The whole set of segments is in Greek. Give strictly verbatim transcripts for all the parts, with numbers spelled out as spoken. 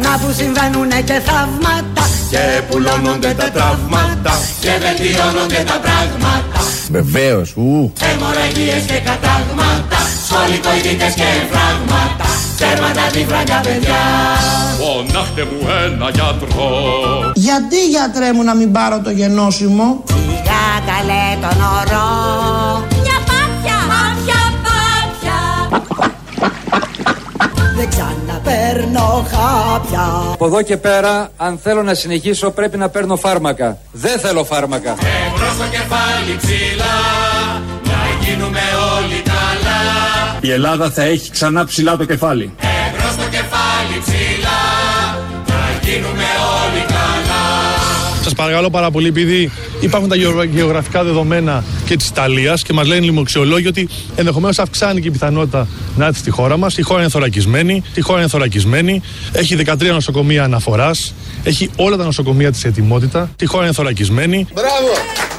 Να που συμβαίνουνε και θαύματα και πουλώνονται τα τραύματα και βελτιώνονται τα πράγματα. Βεβαίως, ου. Αιμορραγίες και κατάγματα, σχολικοειδίτες και εμφράγματα, τέρματα τη φράγκα παιδιά. Φωνάχτε μου ένα γιατρό. Γιατί, γιατρέ μου, να μην πάρω το γενώσιμο? Σιγά καλέ τον ορό. Μια πάπια, πάπια, πάπια. Δεν ξαναπαίρνω χάπια. Από εδώ και πέρα, αν θέλω να συνεχίσω, πρέπει να παίρνω φάρμακα. Δεν θέλω φάρμακα. Εμπρός στο κεφάλι ψηλά, να γίνουμε όλοι καλά. Η Ελλάδα θα έχει ξανά ψηλά το κεφάλι. Εμπρός στο κεφάλι ψηλά, να γίνουμε όλοι καλά. Σας παρακαλώ πάρα πολύ, επειδή υπάρχουν τα γεωγραφικά δεδομένα και της Ιταλίας και μας λένε οι λοιμοξιολόγοι ότι ενδεχομένως αυξάνει και η πιθανότητα να έρθει στη χώρα μας. Η χώρα είναι θωρακισμένη, η χώρα είναι θωρακισμένη, έχει δεκατρία νοσοκομεία αναφοράς, έχει όλα τα νοσοκομεία της ετοιμότητα, η χώρα είναι θωρακισμένη. Μπράβο!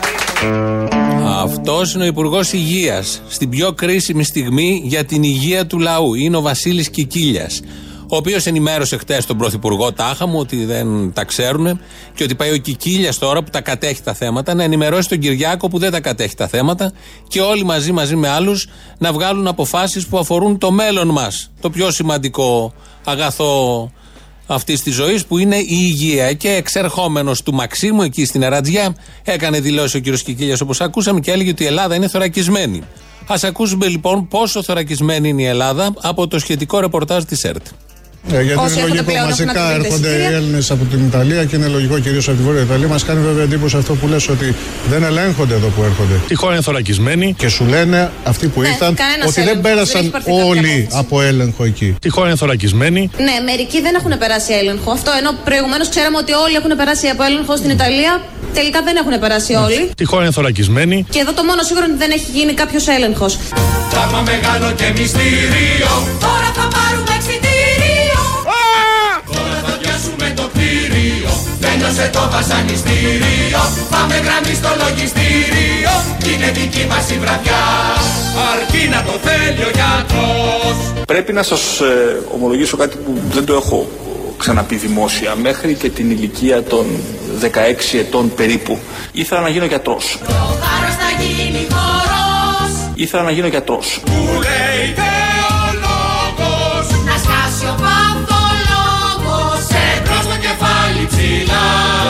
Αυτός είναι ο Υπουργός Υγείας στην πιο κρίσιμη στιγμή για την υγεία του λαού. Είναι ο Βασίλης Κικίλιας, ο οποίος ενημέρωσε χτες τον Πρωθυπουργό τάχα μου ότι δεν τα ξέρουν και ότι πάει ο Κικίλιας τώρα που τα κατέχει τα θέματα να ενημερώσει τον Κυριάκο που δεν τα κατέχει τα θέματα και όλοι μαζί μαζί με άλλους να βγάλουν αποφάσεις που αφορούν το μέλλον μας. Το πιο σημαντικό αγαθό αυτής της ζωής που είναι η υγεία. Και εξερχόμενος του Μαξίμου εκεί στην Ερατζιά έκανε δηλώσει ο κ. Κικίλιας όπως ακούσαμε και έλεγε ότι η Ελλάδα είναι θωρακισμένη. Ας ακούσουμε λοιπόν πόσο θωρακισμένη είναι η Ελλάδα από το σχετικό ρεπορτάζ της ΕΡΤ. Ναι, γιατί όσοι είναι λογικό, μαζικά έρχονται οι Έλληνες από την Ιταλία και είναι λογικό κυρίως από τη Βόρεια Ιταλία. Μας κάνει βέβαια εντύπωση αυτό που λες ότι δεν ελέγχονται εδώ που έρχονται. Η χώρα είναι θωρακισμένη. Και σου λένε αυτοί που ναι, ήρθαν ότι δεν πέρασαν δεν όλοι από έλεγχο εκεί. Η χώρα είναι θωρακισμένη. Ναι, μερικοί δεν έχουν περάσει έλεγχο. Αυτό ενώ προηγουμένως ξέραμε ότι όλοι έχουν περάσει από έλεγχο στην Ιταλία. Τελικά δεν έχουν περάσει όλοι. Η χώρα είναι θωρακισμένη. Και εδώ το μόνο σίγουρο είναι ότι δεν έχει γίνει κάποιος έλεγχος. Πράγμα μεγάλο και μυστήριο. Τώρα θα πάρουμε εξιτήριο. Τώρα θα πιάσουμε το κτίριο. Τέλειωσε το βασανιστήριο. Πάμε γραμμή στο λογιστήριο. Είναι δική μας η βραδιά. Αρκεί να το θέλει ο γιατρός. Πρέπει να σας ε, ομολογήσω κάτι που δεν το έχω ξαναπεί δημόσια. Μέχρι και την ηλικία των δεκαέξι ετών περίπου ήθελα να γίνω γιατρός. Το θάρρος θα γίνει χορός. Ήθελα να γίνω γιατρός. Που λέει θεολόγος. Να σκάσει ο παθολόγος. Εμπρός στο κεφάλι ψηλά.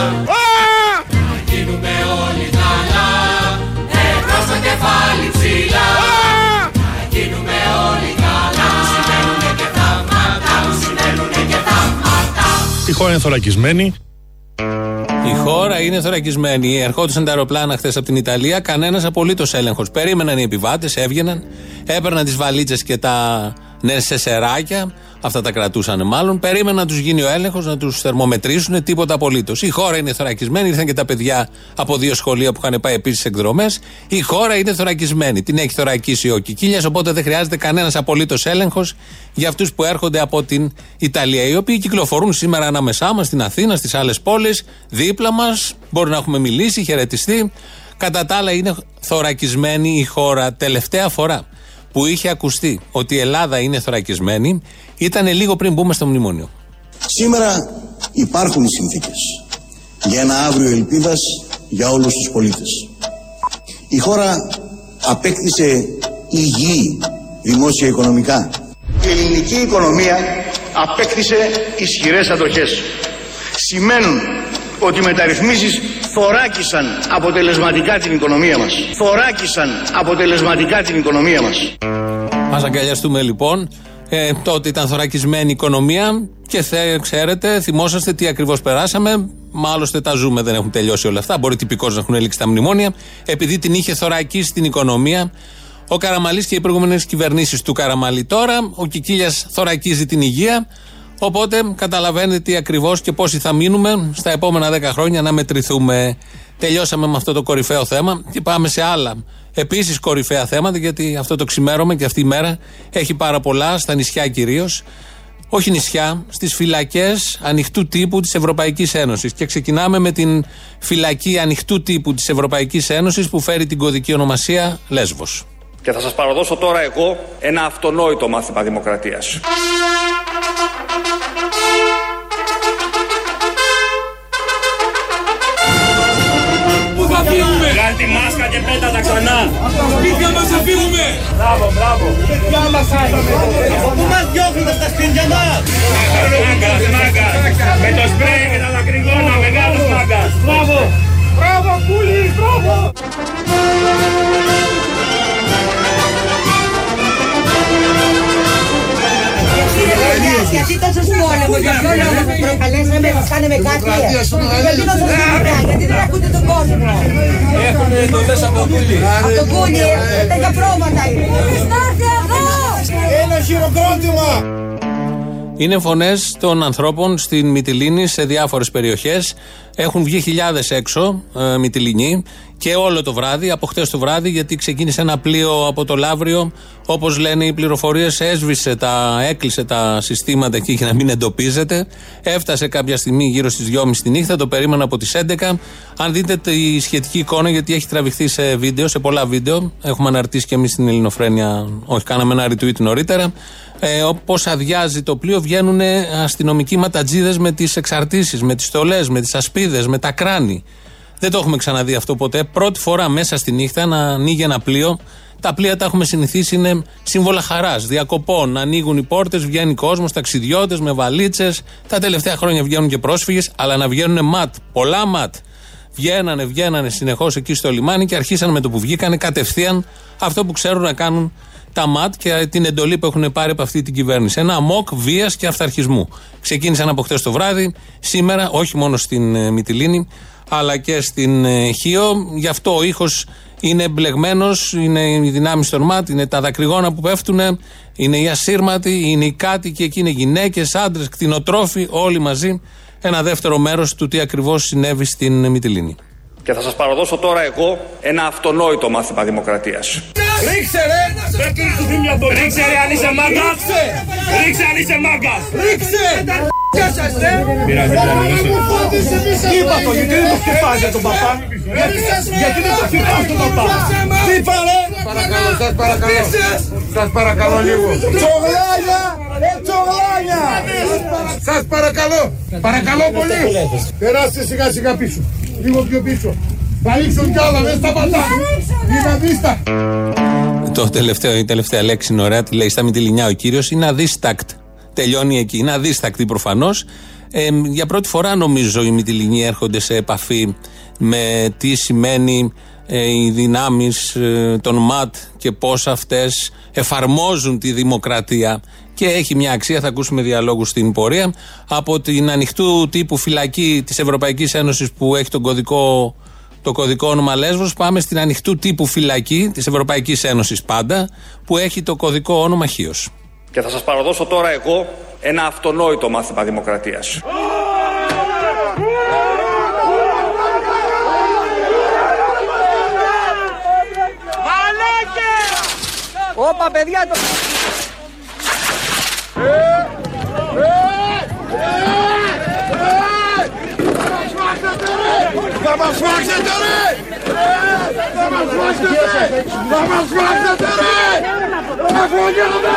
Να γίνουμε όλοι καλά. Εμπρός στο κεφάλι ψηλά. Να γίνουμε όλοι καλά. Που συμβαίνουνε και θαύματα. Που συμβαίνουνε και θαύματα. Η χώρα είναι θωρακισμένη. Η χώρα είναι θωρακισμένη. Ερχόντουσαν τα αεροπλάνα χθες από την Ιταλία, κανένας απολύτως έλεγχος. Περίμεναν οι επιβάτες, έβγαιναν, έπαιρναν τις βαλίτσες και τα νεσεσεράκια, αυτά τα κρατούσαν μάλλον. Περίμεναν να τους γίνει ο έλεγχος, να τους θερμομετρήσουν, τίποτα απολύτως. Η χώρα είναι θωρακισμένη. Ήρθαν και τα παιδιά από δύο σχολεία που είχαν πάει επίσης εκδρομές. Η χώρα είναι θωρακισμένη. Την έχει θωρακίσει ο Κικίλιας, οπότε δεν χρειάζεται κανένας απολύτως έλεγχος για αυτούς που έρχονται από την Ιταλία. Οι οποίοι κυκλοφορούν σήμερα ανάμεσά μας, στην Αθήνα, στις άλλες πόλεις, δίπλα μας. Μπορεί να έχουμε μιλήσει, χαιρετιστεί. Κατά τα άλλα, είναι θωρακισμένη η χώρα. Τελευταία φορά που είχε ακουστεί ότι η Ελλάδα είναι θωρακισμένη ήταν λίγο πριν μπούμε στο μνημόνιο. Σήμερα υπάρχουν οι συνθήκες για ένα αύριο ελπίδας για όλους τους πολίτες. Η χώρα απέκτησε υγιή δημόσια οικονομικά. Η ελληνική οικονομία απέκτησε ισχυρές αντοχές. Σημαίνουν ότι οι μεταρρυθμίσεις θωράκισαν αποτελεσματικά την οικονομία μας. Θωράκισαν αποτελεσματικά την οικονομία μας. Ας αγκαλιαστούμε λοιπόν. Ε, τότε ήταν θωρακισμένη η οικονομία και θε, ξέρετε, θυμόσαστε τι ακριβώς περάσαμε. Μάλωστε τα ζούμε, δεν έχουν τελειώσει όλα αυτά. Μπορεί τυπικώς να έχουν λήξει τα μνημόνια. Επειδή την είχε θωρακίσει την οικονομία ο Καραμαλής και οι προηγούμενες κυβερνήσεις του Καραμαλή. Τώρα ο Κικίλιας θωρακίζει την υγεία. Οπότε καταλαβαίνετε τι ακριβώς και πόσοι θα μείνουμε στα επόμενα δέκα χρόνια να μετρηθούμε. Τελειώσαμε με αυτό το κορυφαίο θέμα και πάμε σε άλλα επίσης κορυφαία θέματα, γιατί αυτό το ξημέρωμα και αυτή η μέρα έχει πάρα πολλά, στα νησιά κυρίως. Όχι νησιά, στις φυλακές ανοιχτού τύπου της Ευρωπαϊκής Ένωσης. Και ξεκινάμε με την φυλακή ανοιχτού τύπου της Ευρωπαϊκής Ένωσης που φέρει την κωδική ονομασία Λέσβος. Και θα σας παραδώσω τώρα εγώ ένα αυτονόητο μάθημα δημοκρατίας. ξανά. Σπίτια μας θα φύγουμε. Μπράβο, μπράβο. Σπίτια μας άγαμε. Πού μας διώχνετε στα σπίτια μας. Μάγκας, μάγκας. Με το σπρέι και τα δακρυγόνα, μεγάλος μάγκας. Μπράβο. Μπράβο, Κούλη, μπράβο. Γιατί τόσο πόλεμο, για ποιο λόγο σας προκαλέσαμε, σας κάνουμε κάτι. Γιατί δεν σας κάνουμε, γιατί δεν ακούτε τον κόσμο. Έχουν εντολές από τον Κούλη. Από τον Κούλη, τέτοια πρόβατα είναι. Στάρτε εδώ! Ένα χειροκρότημα. Είναι φωνές των ανθρώπων στην Μυτιλήνη σε διάφορες περιοχές. Έχουν βγει χιλιάδες έξω ε, Μυτιληνοί και όλο το βράδυ, από χτες το βράδυ, γιατί ξεκίνησε ένα πλοίο από το Λαύριο. Όπως λένε οι πληροφορίες, έσβησε τα, έκλεισε τα συστήματα εκεί για να μην εντοπίζεται. Έφτασε κάποια στιγμή γύρω στις δυόμιση τη νύχτα, το περίμενα από τις έντεκα. Αν δείτε τη σχετική εικόνα, γιατί έχει τραβηχθεί σε βίντεο, σε πολλά βίντεο, έχουμε αναρτήσει και εμείς στην Ελληνοφρένεια, όχι, κάναμε ένα retweet νωρίτερα. Ε, όπως αδειάζει το πλοίο, βγαίνουν αστυνομικοί ματατζίδες με τις εξαρτήσεις, με τις στολές, με τις ασπίδες, με τα κράνη. Δεν το έχουμε ξαναδεί αυτό ποτέ. Πρώτη φορά μέσα στη νύχτα να ανοίγει ένα πλοίο. Τα πλοία τα έχουμε συνηθίσει, είναι σύμβολα χαράς, διακοπών. Να ανοίγουν οι πόρτες, βγαίνει κόσμος, ταξιδιώτες με βαλίτσες. Τα τελευταία χρόνια βγαίνουν και πρόσφυγες, αλλά να βγαίνουν ματ, πολλά ματ. Βγαίνανε, βγαίνανε συνεχώς εκεί στο λιμάνι και αρχίσαν με το που βγήκανε κατευθείαν αυτό που ξέρουν να κάνουν τα ΜΑΤ και την εντολή που έχουν πάρει από αυτή την κυβέρνηση. Ένα αμόκ βίας και αυθαρχισμού. Ξεκίνησαν από χτες το βράδυ, σήμερα, όχι μόνο στην ε, Μυτιλήνη, αλλά και στην ε, Χίο. Γι' αυτό ο ήχος είναι μπλεγμένος, είναι οι δυνάμεις των ΜΑΤ, είναι τα δακρυγόνα που πέφτουν, είναι οι ασύρματοι, είναι οι κάτοικοι, εκεί είναι γυναίκες, άντρες, κτηνοτρόφοι, όλοι μαζί. Ένα δεύτερο μέρος του τι ακριβώς συνέβη στην Μυτιλήνη. Και θα σας παραδώσω τώρα εγώ ένα αυτονόητο μάθημα δημοκρατίας. Ρίξε ρε! Ρίξε ρε αν είσαι μάγκας! Ρίξε αν είσαι μάγκας! Ρίξε! Ποια σας ρε! Είπα το, γιατί δεν το χτυπάς για τον παπά! Γιατί δεν το χτυπάς τον παπά! Είπα ρε! Παρακαλώ, σας παρακαλώ! Σας παρακαλώ λίγο! Τσογλάνια! Τσογλάνια! Σας παρακαλώ! Παρακαλώ πολύ! Περάστε σιγά σιγά πίσω! Λίγο πιο πίσω! Θα ρίξω κι άλλα, δεν σταματά! Είναι αδίστακ! Το τελευταίο, η τελευταία λέξη είναι ωραία, τη λέει στα Μυτιληνιά ο κύριος, είναι αδίστακτ. Τελειώνει εκεί, είναι αδίστακτη προφανώς. Ε, για πρώτη φορά νομίζω οι Μυτιληνοί έρχονται σε επαφή με τι σημαίνει ε, οι δυνάμεις ε, των ΜΑΤ και πώς αυτές εφαρμόζουν τη δημοκρατία. Και έχει μια αξία, θα ακούσουμε διαλόγους στην πορεία. Από την ανοιχτού τύπου φυλακή της Ευρωπαϊκής Ένωσης που έχει τον κωδικό, το κωδικό όνομα Λέσβος, πάμε στην ανοιχτού τύπου φυλακή της Ευρωπαϊκής Ένωσης πάντα, που έχει το κωδικό όνομα Χίος. Και θα σας παραδώσω τώρα εγώ ένα αυτονόητο μάθημα δημοκρατίας. Όπα παιδιά το... Θα μας φάξετε ρε! Θα μας φάξετε! Θα μας φάξετε ρε! Αφωνιάδε!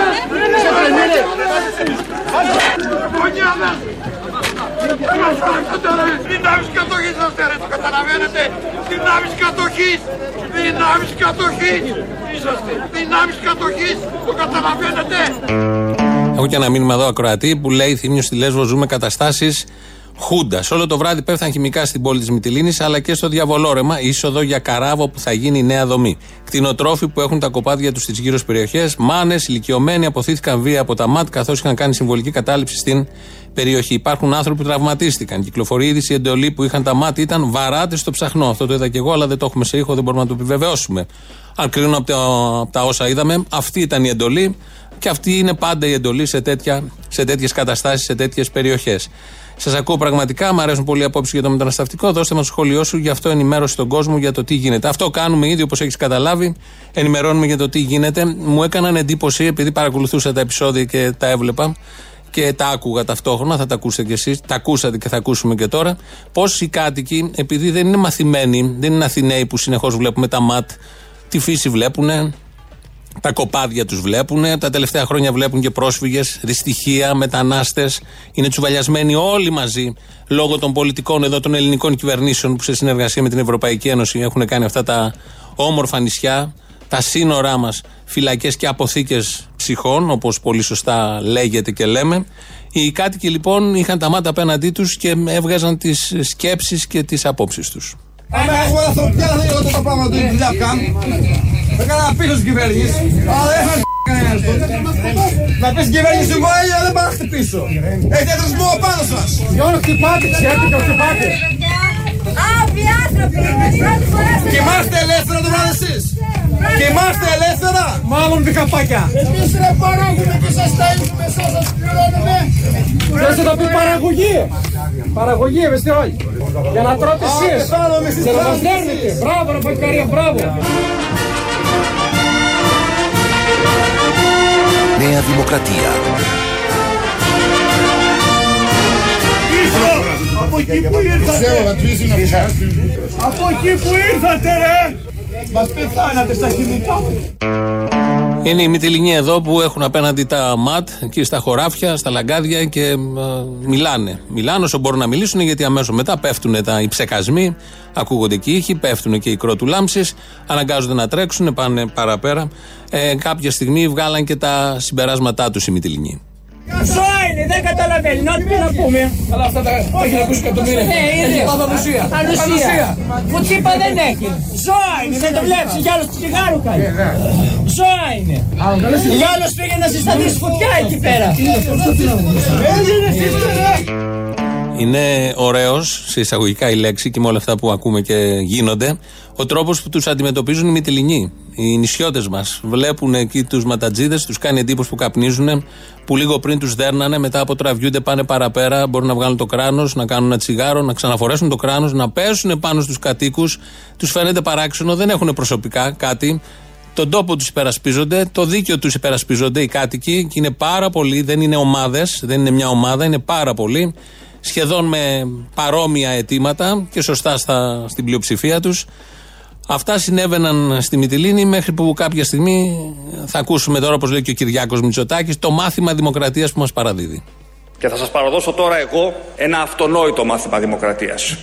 Αφωνιάδε! Θα μας φάξετε ρε! Δυνάμεις κατοχής είστε ρε, το καταλαβαίνετε! Δυνάμεις κατοχής! Δυνάμεις κατοχής! Είσαστε! Δυνάμεις κατοχής! Το καταλαβαίνετε! Έχω και ένα μήνυμα εδώ ακροατή που λέει: Θύμιο, στη Λέσβο ζούμε καταστάσεις Χούντας. Όλο το βράδυ πέφταν χημικά στην πόλη της Μυτιλήνης, αλλά και στο διαβολόρεμα, είσοδο για καράβο που θα γίνει η νέα δομή. Κτηνοτρόφοι που έχουν τα κοπάδια τους στις γύρω περιοχές, μάνες, ηλικιωμένοι αποθήθηκαν βία από τα ΜΑΤ καθώς είχαν κάνει συμβολική κατάληψη στην περιοχή. Υπάρχουν άνθρωποι που τραυματίστηκαν. Κυκλοφορεί είδηση, η εντολή που είχαν τα ΜΑΤ ήταν βαράτε στο ψαχνό. Αυτό το είδα και εγώ, αλλά δεν το έχουμε σε ήχο, δεν μπορούμε να το επιβεβαιώσουμε. Αν κρίνω από τα, από τα όσα είδαμε, αυτή ήταν η εντολή και αυτή είναι πάντα η εντολή σε, τέτοια, σε τέτοιες καταστάσεις, σε τέτοιες περιοχές. Σας ακούω πραγματικά, μου αρέσουν πολύ οι απόψεις για το μεταναστευτικό. Δώστε μας το σχόλιο σου, γι' αυτό ενημέρωση στον κόσμο για το τι γίνεται. Αυτό κάνουμε ήδη, όπως έχεις καταλάβει. Ενημερώνουμε για το τι γίνεται. Μου έκαναν εντύπωση, επειδή παρακολουθούσα τα επεισόδια και τα έβλεπα και τα άκουγα ταυτόχρονα, θα τα ακούσετε κι εσείς, τα ακούσατε και θα ακούσουμε και τώρα. Πώς οι κάτοικοι, επειδή δεν είναι μαθημένοι, δεν είναι Αθηναίοι που συνεχώς βλέπουμε τα ΜΑΤ, τη φύση βλέπουνε, Τα κοπάδια τους βλέπουν. Τα τελευταία χρόνια βλέπουν και πρόσφυγες, δυστυχία, μετανάστες. Είναι τσουβαλιασμένοι όλοι μαζί λόγω των πολιτικών εδώ των ελληνικών κυβερνήσεων που σε συνεργασία με την Ευρωπαϊκή Ένωση έχουν κάνει αυτά τα όμορφα νησιά, τα σύνορά μας, φυλακές και αποθήκες ψυχών, όπως πολύ σωστά λέγεται και λέμε. Οι κάτοικοι λοιπόν είχαν τα μάτια απέναντί τους και έβγαζαν τις σκέψεις και τις απόψεις τους. Άμα έχουμε ανθρωπιά θα θέλω τα πράγματα του δουλειά που κάνουν. Θα έκανα πίσω στην κυβέρνηση. Αλλά δεν θα κανένας τότε. Να πεις στην κυβέρνηση μου, έλια δεν πάω να χτυπήσω. Έχετε εθρισμό πάνω σας. Γιώργο χτυπάτε, ξέρετε και χτυπάτε. Άφοι άνθρωποι, πρώτη φορά στην Κοιμάστε ελεύθερα το βράδυ εσείς. Κοιμάστε ελεύθερα. Μάλλον δικαπάκια. Εμείς ρε παράγουμε και σας στέλνουμε, εσάς σας πληρώνουμε. Θες να πει παραγωγή. Παραγωγή, εμείς τι όχι. Για να τρώτε εσείς. Και να μας δέρνετε. Μπράβο ρε Πακαρία, μπράβο. Νέα Δημοκρατία. Από εκεί που ήρθατε. Από εκεί που ήρθατε ρε. Μας πεθάνατε στα κινητά. Είναι οι Μυτιληνοί εδώ που έχουν απέναντι τα ΜΑΤ, εκεί στα χωράφια, στα λαγκάδια και ε, μιλάνε. Μιλάνε όσο μπορούν να μιλήσουν, γιατί αμέσως μετά πέφτουν τα, οι ψεκασμοί, ακούγονται και οι ήχοι, πέφτουν και οι κρότουλάμψεις, αναγκάζονται να τρέξουν, πάνε παραπέρα. Ε, κάποια στιγμή βγάλαν και τα συμπεράσματά τους οι Μυτιληνοί. Ζώα είναι, δεν καταλαβαίνει, ό,τι πει να πούμε. Αλλά αυτά τα έχει να ακούσει εκατομμύρια. Ναι, είναι. Παθοδουσία. Ανουσία. Που τσίπα δεν έχει. Ζώα είναι, δεν το βλέπεις, για άλλος τσιγάρου κάνει. Ζώα είναι. Για άλλος πήγε να συσταθείς φωτιά εκεί πέρα. Είναι ωραίος, σε εισαγωγικά η λέξη και με όλα αυτά που ακούμε και γίνονται, ο τρόπος που τους αντιμετωπίζουν οι Μυτιληνοί. Οι νησιώτες μας βλέπουν εκεί τους ματατζίδες, τους κάνει εντύπωση που καπνίζουν, που λίγο πριν τους δέρνανε, μετά από τραβιούνται, πάνε παραπέρα, μπορούν να βγάλουν το κράνος, να κάνουν ένα τσιγάρο, να ξαναφορέσουν το κράνος, να πέσουν πάνω στους κατοίκους. Τους φαίνεται παράξενο, δεν έχουν προσωπικά κάτι. Τον τόπο τους υπερασπίζονται, το δίκαιο τους υπερασπίζονται οι κάτοικοι και είναι πάρα πολλοί, δεν είναι ομάδες, δεν είναι μια ομάδα, είναι πάρα πολλοί. Σχεδόν με παρόμοια αιτήματα και σωστά στα, στην πλειοψηφία τους. Αυτά συνέβαιναν στη Μυτιλήνη μέχρι που κάποια στιγμή θα ακούσουμε τώρα, όπως λέει και ο Κυριάκος Μητσοτάκης, το μάθημα δημοκρατίας που μας παραδίδει. Και θα σας παραδώσω τώρα εγώ ένα αυτονόητο μάθημα δημοκρατίας.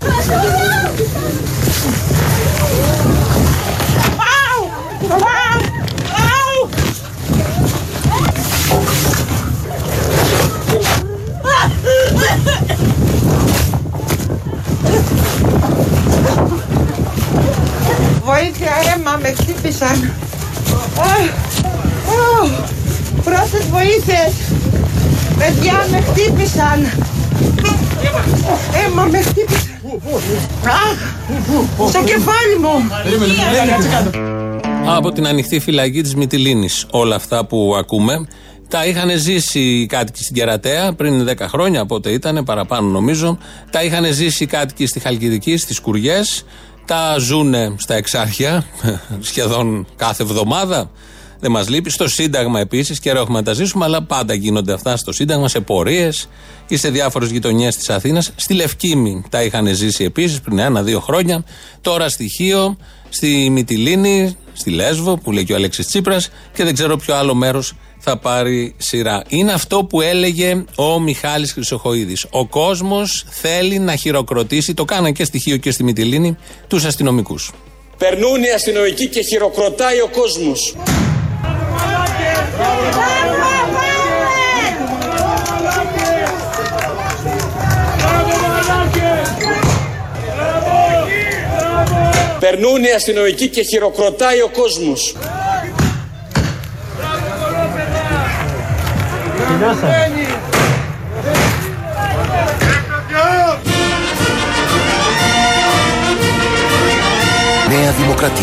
Βοήθεια, αίμα, με χτύπησαν. Πρώτες βοήθειες. Παιδιά, με χτύπησαν. Αίμα, με χτύπησαν. Στο κεφάλι μου. Από την ανοιχτή φυλακή της Μυτιλήνης όλα αυτά που ακούμε τα είχαν ζήσει οι κάτοικοι στην Κερατέα πριν δέκα χρόνια, πότε ήταν, παραπάνω νομίζω. Τα είχαν ζήσει οι κάτοικοι στη Χαλκιδική, στις Κουριές. Τα ζουνε στα Εξάρχεια σχεδόν κάθε εβδομάδα. Δεν μας λείπει. Στο Σύνταγμα επίσης, καιρό έχουμε να τα ζήσουμε, αλλά πάντα γίνονται αυτά στο Σύνταγμα, σε πορείες ή σε διάφορες γειτονιές της Αθήνας. Στη Λευκήμη τα είχαν ζήσει επίσης πριν ένα-δύο χρόνια. Τώρα στη Χίο, στη Μυτιλήνη, στη Λέσβο, που λέει και ο Αλέξης Τσίπρας, και δεν ξέρω ποιο άλλο μέρος θα πάρει σειρά. Είναι αυτό που έλεγε ο Μιχάλης Χρυσοχοΐδης. Ο κόσμος θέλει να χειροκροτήσει, το κάναν και στη Χίο και στη Μυτιλήνη, τους αστυνομικούς. Περνούν οι αστυνομικοί και χειροκροτάει ο κόσμος. Περνούν οι αστυνομικοί και χειροκροτάει ο κόσμος. Νέα Δημοκρατία.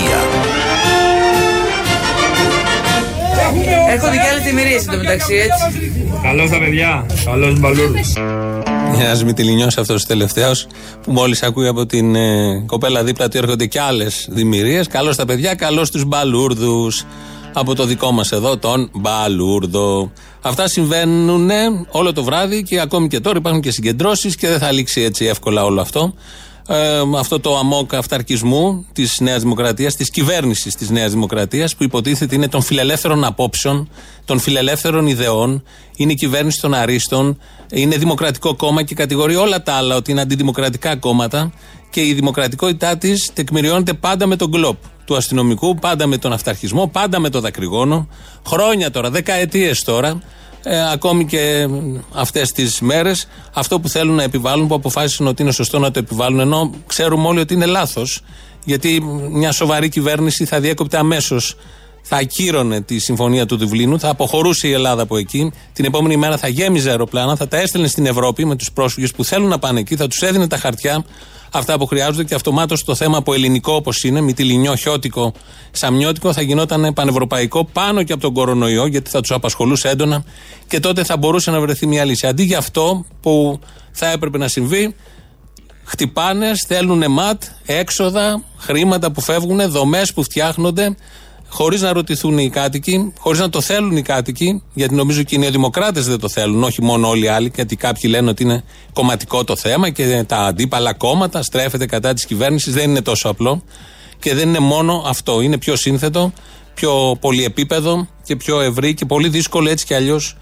Έχω δικιά λεπτομερίες εντωμεταξύ, έτσι. Καλώς τα παιδιά, καλώς μπαλούρδους. Ένας Μυτιληνιός αυτός ο τελευταίος που μόλις ακούει από την ε, κοπέλα δίπλα του έρχονται και άλλες δημιουργίες. Καλώς τα παιδιά, καλώς τους μπαλούρδους. Από το δικό μας εδώ τον Μπαλούρδο. Αυτά συμβαίνουν όλο το βράδυ και ακόμη και τώρα υπάρχουν και συγκεντρώσεις και δεν θα λήξει έτσι εύκολα όλο αυτό. Ε, αυτό το αμόκ αυταρκισμού της Νέας Δημοκρατίας, της κυβέρνησης της Νέας Δημοκρατίας, που υποτίθεται είναι των φιλελεύθερων απόψεων, των φιλελεύθερων ιδεών, είναι η κυβέρνηση των αρίστων, είναι δημοκρατικό κόμμα και κατηγορεί όλα τα άλλα ότι είναι αντιδημοκρατικά κόμματα, και η δημοκρατικότητά της τεκμηριώνεται πάντα με τον γκλοπ του αστυνομικού, πάντα με τον αυταρχισμό, πάντα με το δακρυγόνο. Χρόνια τώρα, δεκαετίες τώρα. Ε, ακόμη και αυτές τις μέρες, αυτό που θέλουν να επιβάλλουν, που αποφάσισαν ότι είναι σωστό να το επιβάλλουν, ενώ ξέρουμε όλοι ότι είναι λάθος, γιατί μια σοβαρή κυβέρνηση θα διέκοπτε αμέσως, θα ακύρωνε τη συμφωνία του Δουβλίνου, θα αποχωρούσε η Ελλάδα από εκεί, την επόμενη μέρα θα γέμιζε αεροπλάνα, θα τα έστελνε στην Ευρώπη με τους πρόσφυγες που θέλουν να πάνε εκεί, θα τους έδινε τα χαρτιά, αυτά που χρειάζονται, και αυτομάτως το θέμα από ελληνικό όπως είναι, μυτιλινιό, χιώτικο, σαμιώτικο, θα γινόταν πανευρωπαϊκό πάνω και από τον κορονοϊό, γιατί θα τους απασχολούσε έντονα και τότε θα μπορούσε να βρεθεί μια λύση. Αντί για αυτό που θα έπρεπε να συμβεί, χτυπάνε, στέλνουν ματ, έξοδα, χρήματα που φεύγουν, δομές που φτιάχνονται, χωρίς να ρωτηθούν οι κάτοικοι, χωρίς να το θέλουν οι κάτοικοι, γιατί νομίζω και οι νεοδημοκράτες δεν το θέλουν, όχι μόνο όλοι οι άλλοι, γιατί κάποιοι λένε ότι είναι κομματικό το θέμα και τα αντίπαλα κόμματα στρέφεται κατά της κυβέρνησης. Δεν είναι τόσο απλό και δεν είναι μόνο αυτό. Είναι πιο σύνθετο, πιο πολυεπίπεδο και πιο ευρύ και πολύ δύσκολο έτσι κι αλλιώς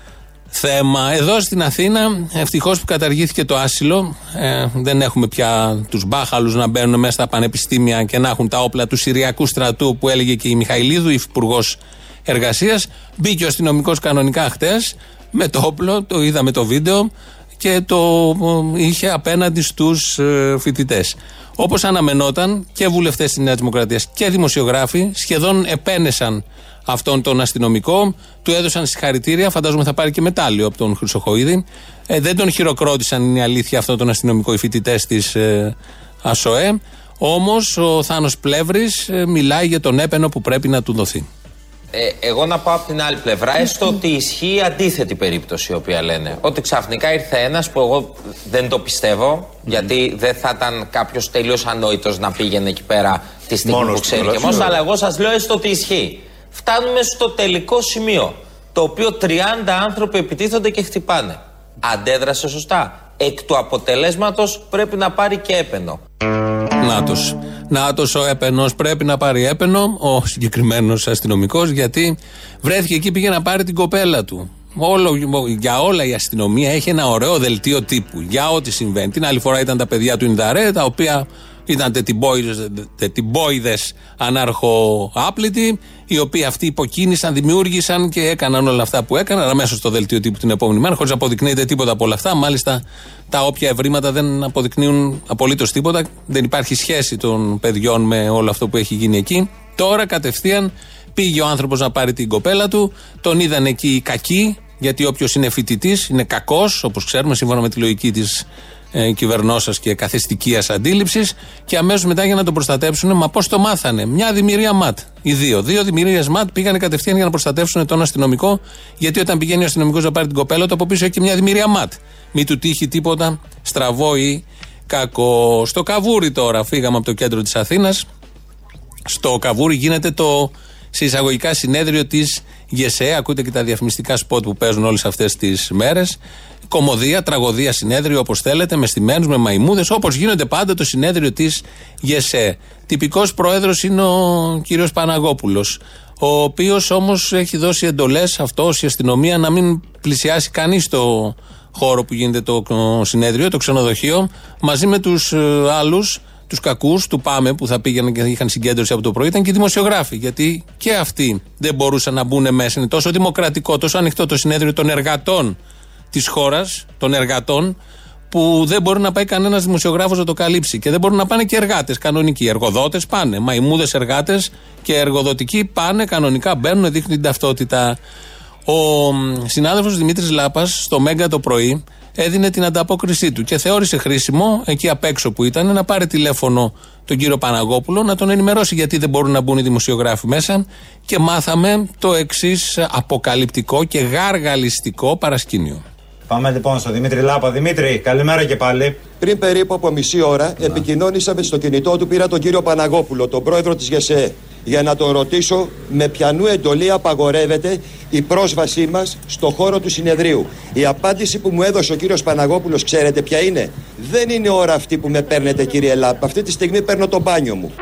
θέμα. Εδώ στην Αθήνα, ευτυχώς που καταργήθηκε το άσυλο, ε, δεν έχουμε πια τους μπάχαλους να μπαίνουν μέσα στα πανεπιστήμια και να έχουν τα όπλα του Συριακού στρατού που έλεγε και η Μιχαηλίδου, η Υπουργός Εργασίας. Μπήκε ο αστυνομικός κανονικά χτες με το όπλο, το είδαμε το βίντεο και το είχε απέναντι στους ε, φοιτητές. Όπως αναμενόταν, και βουλευτές της Νέας Δημοκρατίας και δημοσιογράφοι σχεδόν επένεσαν αυτόν τον αστυνομικό, του έδωσαν συγχαρητήρια, φαντάζομαι θα πάρει και μετάλλιο από τον Χρυσοχοΐδη. Ε, δεν τον χειροκρότησαν, είναι η αλήθεια, αυτόν τον αστυνομικό, οι φοιτητές της ε, ΑΣΟΕ. Όμως ο Θάνος Πλεύρης ε, μιλάει για τον έπαινο που πρέπει να του δοθεί. Ε, εγώ να πάω από την άλλη πλευρά, έστω ότι ισχύει η αντίθετη περίπτωση, η οποία λένε. Ότι ξαφνικά ήρθε ένας που εγώ δεν το πιστεύω, mm. γιατί δεν θα ήταν κάποιος τελείως ανόητος να πήγαινε εκεί πέρα τη στιγμή μόνος που ξέρει και μόνος, αλλά εγώ σας λέω έστω ότι ισχύει. Φτάνουμε στο τελικό σημείο, το οποίο τριάντα άνθρωποι επιτίθονται και χτυπάνε. Αντέδρασε σωστά. Εκ του αποτελέσματος πρέπει να πάρει και έπαινο. Νάτος. Νάτος ο έπαινος, πρέπει να πάρει έπαινο ο συγκεκριμένος αστυνομικός, γιατί βρέθηκε εκεί, πήγε να πάρει την κοπέλα του. Όλο, για όλα η αστυνομία έχει ένα ωραίο δελτίο τύπου για ό,τι συμβαίνει. Την άλλη φορά ήταν τα παιδιά του Ινδαρέ, τα οποία ήταν τετιμπόιδες ανάρχο-άπλητοι, οι οποίοι αυτοί υποκίνησαν, δημιούργησαν και έκαναν όλα αυτά που έκαναν, αμέσως στο δελτίο τύπου την επόμενη μέρα, χωρίς να αποδεικνύεται τίποτα από όλα αυτά. Μάλιστα, τα όποια ευρήματα δεν αποδεικνύουν απολύτως τίποτα. Δεν υπάρχει σχέση των παιδιών με όλο αυτό που έχει γίνει εκεί. Τώρα κατευθείαν πήγε ο άνθρωπος να πάρει την κοπέλα του, τον είδαν εκεί οι κακοί, γιατί όποιος είναι φοιτητής είναι κακός, όπως ξέρουμε, σύμφωνα με τη λογική της ε, κυβερνώσας και καθιστικίας αντίληψης, και αμέσως μετά για να τον προστατεύσουν, μα πώς το μάθανε? Μια δημιουργία ΜΑΤ. Οι δύο. Δύο δημιουργίες ΜΑΤ πήγανε κατευθείαν για να προστατεύσουν τον αστυνομικό, γιατί όταν πηγαίνει ο αστυνομικός να πάρει την κοπέλα του, από πίσω έχει και μια δημιουργία ΜΑΤ. Μην του τύχει τίποτα στραβό ή κακό. Στο Καβούρι τώρα, φύγαμε από το κέντρο της Αθήνας. Στο Καβούρι γίνεται το σε εισαγωγικά συνέδριο της ΓΕΣΕ. Ακούτε και τα διαφημιστικά σποτ που παίζουν όλες αυτές τις μέρες. Κωμωδία, τραγωδία συνέδριο, όπως θέλετε, με στιμένους, με μαϊμούδες, όπως γίνονται πάντα το συνέδριο της ΓΕΣΕ. Τυπικός πρόεδρος είναι ο κύριος Παναγόπουλος, ο οποίος όμως έχει δώσει εντολές, αυτός, η αστυνομία, να μην πλησιάσει κανείς το χώρο που γίνεται το συνέδριο, το ξενοδοχείο, μαζί με τους ε, άλλους, τους κακούς του ΠΑΜΕ που θα πήγαιναν και είχαν συγκέντρωση από το πρωί, ήταν και οι δημοσιογράφοι. Γιατί και αυτοί δεν μπορούσαν να μπουν μέσα. Είναι τόσο δημοκρατικό, τόσο ανοιχτό το συνέδριο των εργατών της χώρας, των εργατών, που δεν μπορεί να πάει κανένας δημοσιογράφος να το καλύψει. Και δεν μπορούν να πάνε και εργάτες κανονικοί. Εργοδότες πάνε. Μαϊμούδες εργάτες και εργοδοτικοί πάνε κανονικά, μπαίνουν, δείχνουν την ταυτότητα. Ο συνάδελφος Δημήτρης Λάπας στο Μέγκα το πρωί έδινε την ανταπόκρισή του και θεώρησε χρήσιμο εκεί απ' έξω που ήταν να πάρει τηλέφωνο τον κύριο Παναγόπουλο, να τον ενημερώσει γιατί δεν μπορούν να μπουν οι δημοσιογράφοι μέσα, και μάθαμε το εξής αποκαλυπτικό και γαργαλιστικό παρασκήνιο. Πάμε λοιπόν στο Δημήτρη Λάπα. Δημήτρη, καλημέρα και πάλι. Πριν περίπου από μισή ώρα, yeah. επικοινώνησα με στο κινητό του, πήρα τον κύριο Παναγόπουλο, τον πρόεδρο της ΓΕΣΕ. για να τον ρωτήσω με ποιανού εντολή απαγορεύεται η πρόσβασή μας στο χώρο του συνεδρίου. Η απάντηση που μου έδωσε ο κύριος Παναγόπουλος, ξέρετε ποια είναι? Δεν είναι ώρα αυτή που με παίρνετε, κύριε Λάπ. Αυτή τη στιγμή παίρνω το μπάνιο μου.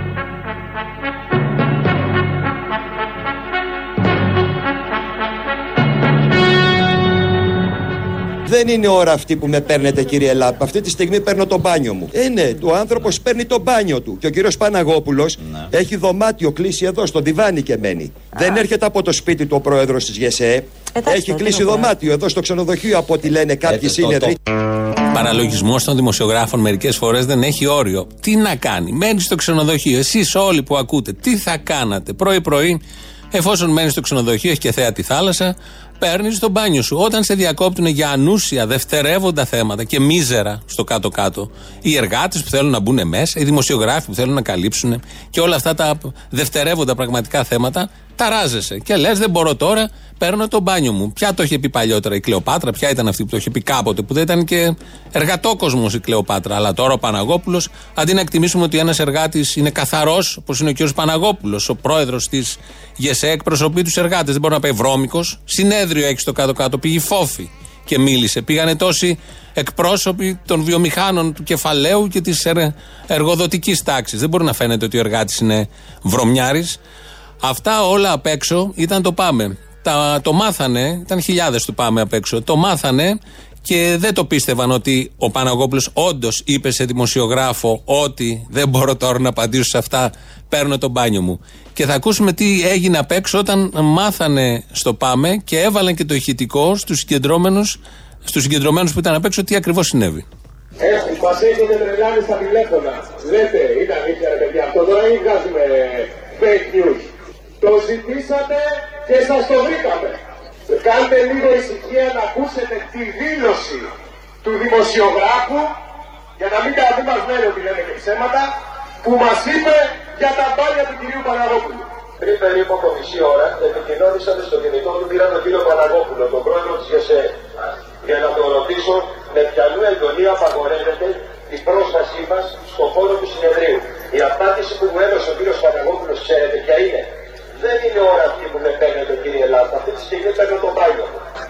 Δεν είναι ώρα αυτή που με παίρνετε, κύριε Λάπ. Αυτή τη στιγμή παίρνω το μπάνιο μου. Ε, ναι, ο άνθρωπος παίρνει το μπάνιο του. Και ο κύριος Παναγόπουλος ναι. έχει δωμάτιο κλείσει εδώ, στο διβάνι και μένει. Α. Δεν έρχεται από το σπίτι του ο πρόεδρος της ΓΕΣΕΕ. Έχει κλείσει δωμάτιο εδώ στο ξενοδοχείο, από ό,τι λένε κάποιοι σύνεδροι. Παραλογισμός των δημοσιογράφων μερικές φορές δεν έχει όριο. Τι να κάνει, μένει στο ξενοδοχείο. Εσείς όλοι που ακούτε, τι θα κάνατε πρωί-πρωί, εφόσον μένει στο ξενοδοχείο, έχει και θέα τη θάλασσα. Παίρνεις το μπάνιο σου. Όταν σε διακόπτουν για ανούσια, δευτερεύοντα θέματα και μίζερα στο κάτω-κάτω, οι εργάτες που θέλουν να μπουν μέσα, οι δημοσιογράφοι που θέλουν να καλύψουν και όλα αυτά τα δευτερεύοντα πραγματικά θέματα, ταράζεσαι. Και λες, δεν μπορώ τώρα, παίρνω το μπάνιο μου. Ποια το είχε πει παλιότερα η Κλεοπάτρα, ποια ήταν αυτή που το είχε πει κάποτε, που δεν ήταν και εργατόκοσμος η Κλεοπάτρα. Αλλά τώρα ο Παναγόπουλος, αντί να εκτιμήσουμε ότι ένας εργάτης είναι καθαρός, όπως είναι ο κ. Παναγόπουλος, ο πρόεδρος της ΓΕΣΕ, εκπροσωπεί τους εργάτες. Δεν μπορεί να πάει βρώμικος. Συνέδριο έχει στο κάτω-κάτω, πήγε φόφη και μίλησε. Πήγανε τόσοι εκπρόσωποι των βιομηχάνων του κεφαλαίου και της εργοδοτικής τάξης. Δεν μπορεί να φαίνεται ότι ο εργάτης είναι βρωμιάρης. Αυτά όλα απ' έξω ήταν το πάμε. Τα, το μάθανε, ήταν χιλιάδες του πάμε απ' έξω. Το μάθανε και δεν το πίστευαν ότι ο Παναγόπουλος όντως είπε σε δημοσιογράφο ότι δεν μπορώ τώρα να απαντήσω σε αυτά, παίρνω το μπάνιο μου. Και θα ακούσουμε τι έγινε απ' έξω όταν μάθανε στο πάμε και έβαλαν και το ηχητικό στους συγκεντρώμενους, στους συγκεντρωμένους που ήταν απ' έξω, τι ακριβώς συνέβη. Έχει, μας έχετε τρελάνει στα τηλέφωνα. Λέτε, ήταν αλήθεια ρε παιδιά, αυτό τώρα ή βγάζουμε fake news. Το ζητήσατε και σας το βρήκαμε. Κάντε λίγο ησυχία να ακούσετε τη δήλωση του δημοσιογράφου, για να μην κάτι μας λένε ότι λένε και ψέματα, που μας είπε για τα μπάνια του κυρίου Παναγόπουλου. Πριν περίπου από μισή ώρα επικοινώνησατε στο κινητό του, πήραν τον κύριο Παναγόπουλο, τον πρόεδρο της ΓΕΣΕ, για να τον ρωτήσω με ποιανού εντολή απαγορεύεται η πρόσβασή μας στον χώρο του συνεδρίου. Η απάντηση που μου έδωσε ο κύριος Παναγόπουλος, ξέρετε ποια είναι? Δεν είναι ώρα αυτή που με παίρνετε, κύριε Λάπα. Αυτή τη στιγμή παίρνω το μπάνιο.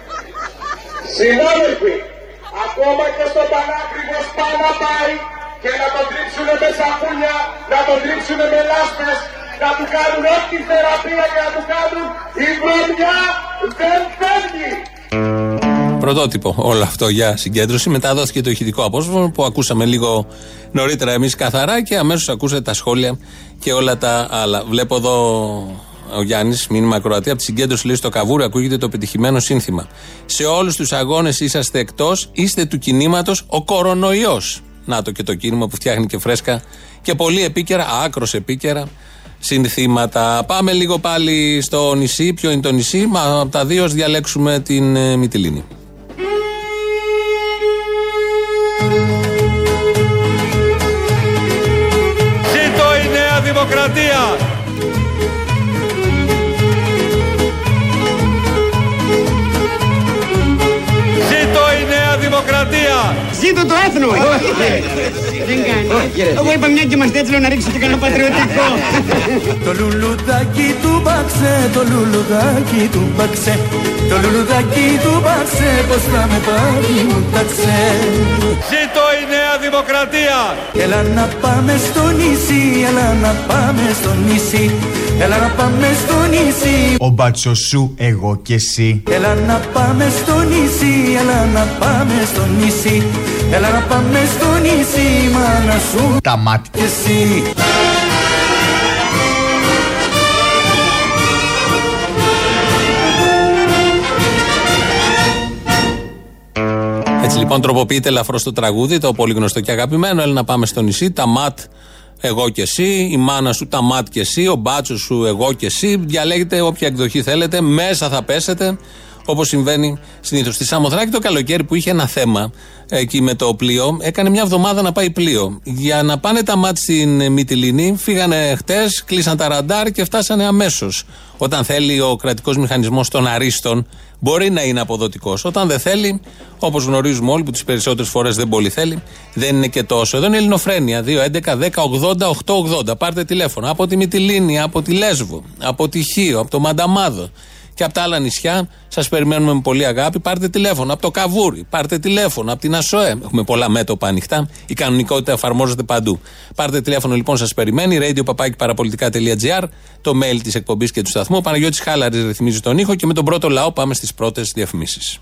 Συνάδελφοι, ακόμα και στο Πανάκριβος πάει να πάει και να τον τρίψουνε με σαπούνια, να τον τρίψουνε με λάσπες, να του κάνουν ό,τι θεραπεία και να του κάνουν, η βρωμιά δεν φεύγει. Πρωτότυπο όλο αυτό για συγκέντρωση. Μετά δόθηκε το ηχητικό απόσπασμα που ακούσαμε λίγο νωρίτερα εμείς καθαρά και αμέσως ακούσατε τα σχόλια και όλα τα άλλα. Βλέπω εδώ ο Γιάννης, μήνυμα ακροατή, από τη συγκέντρωση λέει στο Καβούρι ακούγεται το πετυχημένο σύνθημα. Σε όλους τους αγώνες είσαστε εκτός, είστε του κινήματος ο κορονοϊός. Να το και το κίνημα που φτιάχνει και φρέσκα και πολύ επίκαιρα, άκρος επίκαιρα συνθήματα. Πάμε λίγο πάλι στο νησί. Ποιο είναι το νησί? Μα από τα δύο ας διαλέξουμε την ε, Μυτιλήνη. Ζήτω η Νέα Δημοκρατία! Ζήτω η Νέα Δημοκρατία! Ζήτω το έθνο! Όχι, δεν κάνει. Εγώ είπα μια και είμαστε έτσι να ρίξω και κανένα πατριωτικό. Το λουλουδάκι του μπαξέ, το λουλουδάκι του μπαξέ, το λουλουδάκι του μπαξέ, πως θα με πάρει μου ταξέ. Ζήτω η Νέα Δημοκρατία! Έλα να πάμε στο νησί, έλα να πάμε στο νησί, έλα να πάμε στο νησί. Ο μπάτσος σου, εγώ και εσύ. Έλα να πάμε στο νησί, έλα να πάμε στο νησί, έλα να πάμε στο νησί, μάνα σου τα μάτια και εσύ. Έτσι λοιπόν τροποποιείται ελαφρώς το τραγούδι, το πολύ γνωστό και αγαπημένο. Έλα να πάμε στο νησί, τα ματ εγώ και εσύ, η μάνα σου τα ματ και εσύ, ο μπάτσος σου εγώ και εσύ. Διαλέγετε όποια εκδοχή θέλετε, μέσα θα πέσετε. όπως συμβαίνει συνήθως. Στη Σαμοθράκη το καλοκαίρι που είχε ένα θέμα εκεί με το πλοίο, έκανε μια εβδομάδα να πάει πλοίο. Για να πάνε τα μάτια στην Μυτιληνή, φύγανε χτες, κλείσαν τα ραντάρ και φτάσανε αμέσως. Όταν θέλει ο κρατικός μηχανισμός των αρίστων, μπορεί να είναι αποδοτικός. Όταν δεν θέλει, όπως γνωρίζουμε όλοι, που τις περισσότερες φορές δεν πολύ θέλει, δεν είναι και τόσο. Εδώ είναι η Ελληνοφρένεια. δύο έντεκα δέκα ογδόντα οκτακόσια ογδόντα. Πάρτε τηλέφωνο από τη Μυτιλήνη, από τη Λέσβο, από τη Χίο, από το Μανταμάδο και από τα άλλα νησιά. Σας περιμένουμε με πολύ αγάπη. Πάρτε τηλέφωνο από το Καβούρι, πάρτε τηλέφωνο από την ΑΣΟΕ. Έχουμε πολλά μέτωπα ανοιχτά. Η κανονικότητα εφαρμόζεται παντού. Πάρτε τηλέφωνο λοιπόν, σας περιμένει. radio παπάκι παραπολιτικά τελεία τζι άρ, το mail της εκπομπής και του σταθμού. Ο Παναγιώτης Χάλαρης ρυθμίζει τον ήχο και με τον πρώτο λαό πάμε στις πρώτες διαφημίσεις.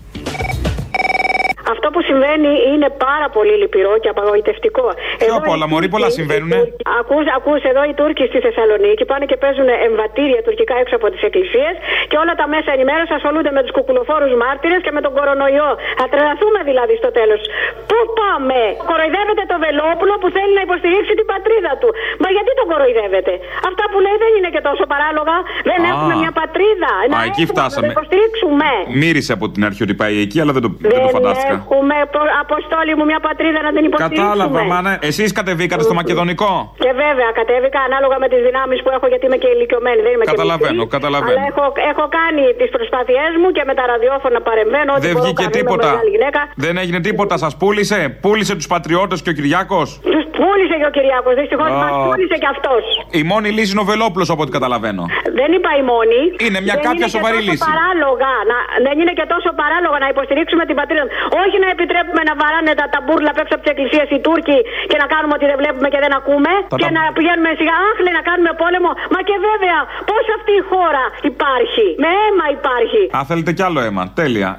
Αυτό που συμβαίνει είναι πάρα πολύ λυπηρό και απαγοητευτικό. Πιο απ' όλα, μωρή, πολλά συμβαίνουν. Ακούς, ακούς εδώ οι Τούρκοι στη Θεσσαλονίκη πάνε και παίζουν εμβατήρια τουρκικά έξω από τις εκκλησίες και όλα τα μέσα ενημέρωσης ασχολούνται με τους κουκουλοφόρους μάρτυρες και με τον κορονοϊό. Θα τρελαθούμε δηλαδή στο τέλος. Πού πάμε? Κοροϊδεύεται το Βελόπουλο που θέλει να υποστηρίξει την πατρίδα του. Μα γιατί τον κοροϊδεύετε? Αυτά που λέει δεν είναι και τόσο παράλογα. Δεν Α, έχουμε μια πατρίδα. Α, να εκεί φτάσαμε. Να υποστηρίξουμε. Μύρισε από την αρχή ότι πάει εκεί, αλλά δεν το, δεν δεν το φαντάστηκα. Έχουμε, Αποστόλη μου, μια πατρίδα να την υποστηρίξουμε. Κατάλαβα, μάνα. Εσείς κατεβήκατε στο Μακεδονικό. Και βέβαια, κατέβηκα ανάλογα με τις δυνάμεις που έχω, γιατί είμαι και ηλικιωμένη. Δεν είμαι καταλαβαίνω, και καταλαβαίνω. Αλλά έχω, έχω κάνει τις προσπάθειές μου και με τα ραδιόφωνα παρεμβαίνω. Δεν βγήκε τίποτα. Δεν έγινε τίποτα, σας πούλησε. Πούλησε τους πατριώτες και ο Κυριάκος. Τους πούλησε και ο Κυριάκος. Δυστυχώς oh. μας πούλησε και αυτός. Η μόνη λύση είναι ο Βελόπουλος, από ό,τι καταλαβαίνω. Δεν είπα η μόνη. Είναι μια δεν κάποια είναι σοβαρή λύση. Παράλογα, να, δεν είναι και τόσο παράλογα να υποστηρίξουμε την πατρίδα. Όχι να επιτρέπουμε να βαράνε τα ταμπούρλα απ' έξω από τις εκκλησίες οι Τούρκοι και να κάνουμε ότι δεν βλέπουμε και δεν ακούμε. Τα και τα... να πηγαίνουμε σιγά άχλη να κάνουμε πόλεμο. Μα και βέβαια, πώς αυτή η χώρα υπάρχει? Με αίμα υπάρχει. Α, θέλετε κι άλλο αίμα. Τέλεια.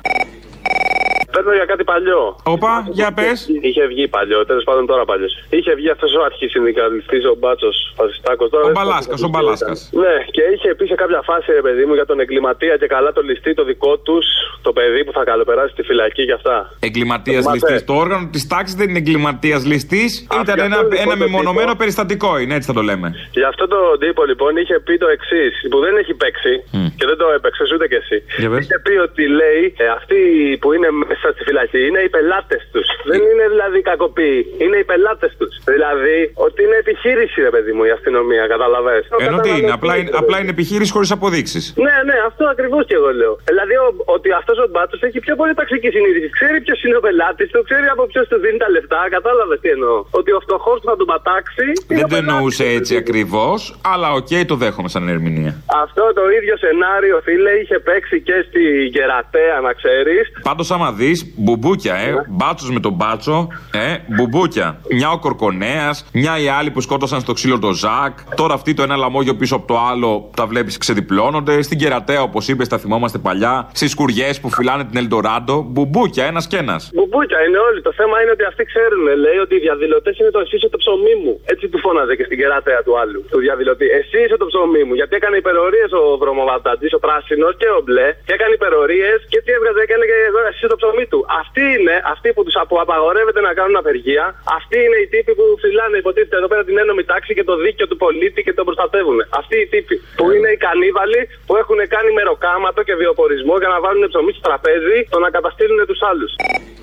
Παίρνω για κάτι παλιό. Όπα, για πες. Είχε βγει παλιό, τέλος πάντων τώρα παλιό. Είχε βγει αυτός ο αρχισυνδικαλιστής, ο Μπάτσος, Φασιστάκος. Ο Μπαλάσκας, ο Μπαλάσκας. Ναι, και είχε πει σε κάποια φάση, ρε παιδί μου, για τον εγκληματία και καλά το ληστή, το δικό τους, το παιδί που θα καλοπεράσει στη φυλακή και αυτά. Εγκληματίας ληστής. Το όργανο της τάξης δεν είναι εγκληματίας ληστής. Ήταν ένα, ένα μεμονωμένο τύπο. Περιστατικό, είναι έτσι θα το λέμε. Για αυτόν τον τύπο λοιπόν είχε πει το εξής, που δεν έχει παίξει mm. και δεν το έπαιξε ούτε κι εσύ. Είχε πει ότι λέει ε, αυτοί που είναι μέσα στη φυλακή είναι οι πελάτες τους. Δεν είναι δηλαδή κακοποιοί, είναι οι πελάτες τους. Δηλαδή ότι είναι επιχείρηση, ρε παιδί μου, η αστυνομία, καταλαβες. Ενώ τι είναι, απλά, είναι, απλά είναι επιχείρηση χωρίς αποδείξεις. Ναι, ναι, αυτό ακριβώς και εγώ λέω. Δηλαδή ο, ότι αυτός ο Μπάτσος έχει πιο πολύ ταξική συνείδηση. Ξέρει ποιος είναι ο πελάτης του, ξέρει από ποιος του δίνει τα λεφτά, κατάλαβες τι εννοώ. Ότι ο φτωχός που θα τον πατάξει. Δεν το εννοούσε έτσι ακριβώς, αλλά οκ, okay, το δέχομαι σαν ερμηνεία. Αυτό το ίδιο σενάριο, φίλε, είχε παίξει και στη Κερατέα, να ξέρεις. Πάντως άμα δεις, μπουμπούκια, ε. Yeah. Μπάτσος με τον μπάτσο, ε. Μπουμπούκια. Μια ο Κορκονέας, μια οι άλλοι που σκότωσαν στο ξύλο το Ζακ. Τώρα αυτή το ένα λαμόγιο πίσω από το άλλο τα βλέπεις ξεδιπλώνονται. Στην Κερατέα, όπως είπες, τα θυμόμαστε παλιά. Στις σκουριές που φυλάνε την Ελντοράντο. Μπουμπούκια, ένας και ένας. Μπουμπούκια είναι όλοι. Το θέμα είναι ότι αυτοί ξέρουν. Λέει ότι οι διαδηλωτές είναι το εσύ είσαι το ψωμί μου. Έτσι του φώναζε και στην Κερατέα του άλλου. Του διαδηλωτή. Εσύ είσαι το ψωμί μου. Γιατί έκανε υπερορίες ο βρωμοβατάτης, ο πράσινος και ο μπλε. Και έκανε υπερορίες και τι έβγαζε και έλεγε εσύ είσαι το ψωμί του. Αυτοί είναι αυτοί που τους απαγορεύεται να κάνουν απεργία. Αυτοί είναι οι τύποι που φυλάνε, υποτίθεται εδώ πέρα την ένωμη τάξη και το δίκαιο του πολίτη και τον προστατεύουν. Αυτοί οι τύποι που είναι οι κανίβαλοι που έχουν κάνει μεροκάματο και βιοπορισμό για να βάλουν ψωμί στο τραπέζι, το να καταστήλουν τους άλλους.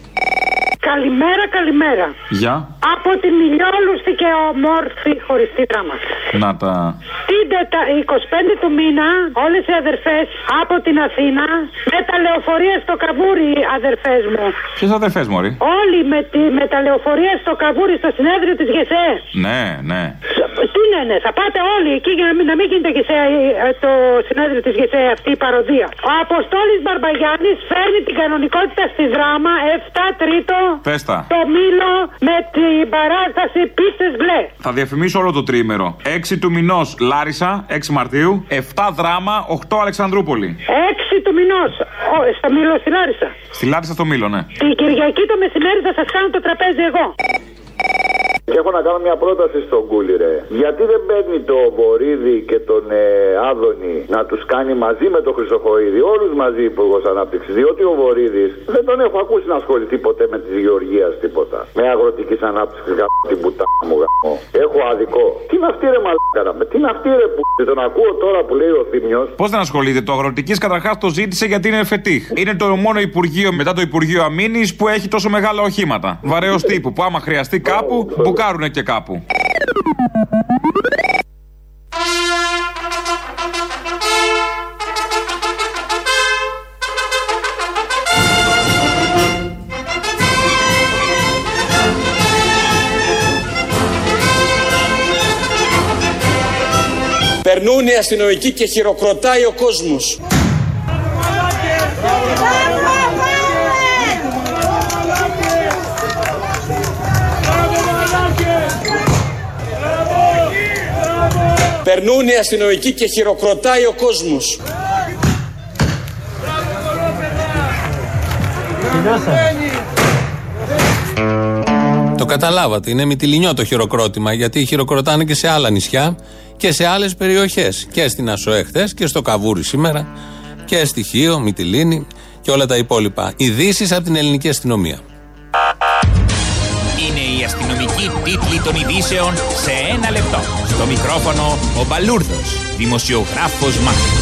Καλημέρα, καλημέρα. Γεια. Από την ηλιόλουστη και ομόρφη χωριστήρα μας. Να τα. Την εικοστή πέμπτη του μήνα, όλες οι αδερφές από την Αθήνα με τα λεωφορεία στο Καβούρι, αδερφές μου. Ποιες αδερφές, μωρή? Όλοι με, τη, με τα λεωφορεία στο Καβούρι, στο συνέδριο της ΓΕΣΕ. Ναι, ναι. Τι λένε, θα πάτε όλοι εκεί για να μην, να μην γίνεται ΓΕΣΕ, το συνέδριο της ΓΕΣΕ, αυτή η παροδία. Ο Αποστόλης Μπαρμπαγιάννης φέρνει την κανονικότητα στη δράμα επτά τρίτο. Πέστα. Το Μήλο με την παράσταση πίστες μπλε. Θα διαφημίσω όλο το τρίμερο. έξι του μηνός Λάρισα, έξι Μαρτίου. επτά δράμα, οκτώ Αλεξανδρούπολη. έξι του μηνός. Στο Μήλο, στη Λάρισα. Στη Λάρισα στο Μήλο, ναι. Την Κυριακή το μεσημέρι θα σας κάνω το τραπέζι εγώ. Και έχω να κάνω μια πρόταση στον Κούλι, ρε. Γιατί δεν παίρνει το Βορίδη και τον ε, Άδωνη να τους κάνει μαζί με τον Χρυσοχοΐδη, όλους μαζί υπουργός ανάπτυξης? Διότι ο Βορίδης δεν τον έχω ακούσει να ασχοληθεί ποτέ με τη γεωργία τίποτα. Με αγροτικής ανάπτυξης, γαμώ την πουτά μου, γαμώ. Έχω αδικό. Τι είναι αυτή, ρε μαλάκα, κάναμε. Τι είναι αυτή ρε που τον ακούω τώρα που λέει ο Θήμιος. Πώς δεν ασχολείται, το Αγροτικής καταρχάς το ζήτησε γιατί είναι φετίχ. Είναι το μόνο Υπουργείο μετά το Υπουργείο Αμήνης που έχει τόσο μεγάλα οχήματα. Βαρέως τύπου που άμα χρειαστεί κάπου, μπουκάρουνε και κάπου. Περνούν οι αστυνομικοί και χειροκροτάει ο κόσμος. Περνούν οι αστυνομικοί και χειροκροτάει ο κόσμος. Το καταλάβατε, είναι μυτιληνιό το χειροκρότημα, γιατί χειροκροτάνε και σε άλλα νησιά και σε άλλες περιοχές. Και στην Ασοέ χθες και στο Καβούρι σήμερα και στη Χίο, Μυτιλήνη και όλα τα υπόλοιπα. Ειδήσεις από την ελληνική αστυνομία. Είναι οι αστυνομικοί τίτλοι των ειδήσεων σε ένα λεπτό. Στο μικρόφωνο ο Μπαλούρδος, δημοσιογράφος Μάρκος.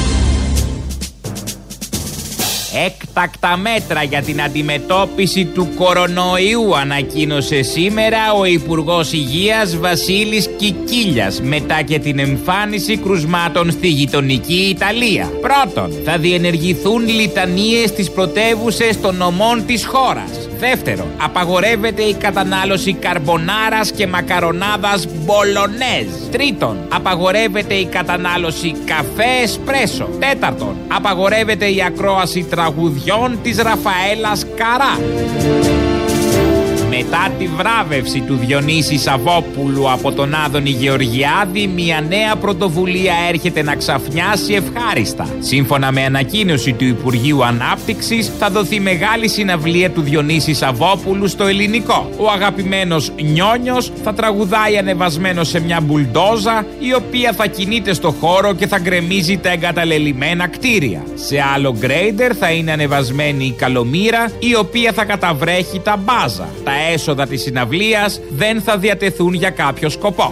Έκτακτα μέτρα για την αντιμετώπιση του κορονοϊού ανακοίνωσε σήμερα ο Υπουργός Υγείας Βασίλης Κικίλιας μετά και την εμφάνιση κρουσμάτων στη γειτονική Ιταλία. Πρώτον, θα διενεργηθούν λιτανίες στις πρωτεύουσες των νομών της χώρας. Δεύτερον, απαγορεύεται η κατανάλωση καρμπονάρας και μακαρονάδας μπολονέζ. Τρίτον, απαγορεύεται η κατανάλωση καφέ εσπρέσο. Τέταρτον, απαγορεύεται η ακρόαση τραγουδιών της Ραφαέλας Καρά. Μετά τη βράβευση του Διονύση Σαββόπουλου από τον Άδωνη Γεωργιάδη, μια νέα πρωτοβουλία έρχεται να ξαφνιάσει ευχάριστα. Σύμφωνα με ανακοίνωση του Υπουργείου Ανάπτυξης, θα δοθεί μεγάλη συναυλία του Διονύση Σαββόπουλου στο ελληνικό. Ο αγαπημένος Νιόνιος θα τραγουδάει ανεβασμένος σε μια μπουλντόζα, η οποία θα κινείται στο χώρο και θα γκρεμίζει τα εγκαταλελειμμένα κτίρια. Σε άλλο γκρέιντερ θα είναι ανεβασμένη η Καλομήρα, η οποία θα καταβρέχει τα μπάζα. Τα έσοδα της συναυλίας δεν θα διατεθούν για κάποιο σκοπό.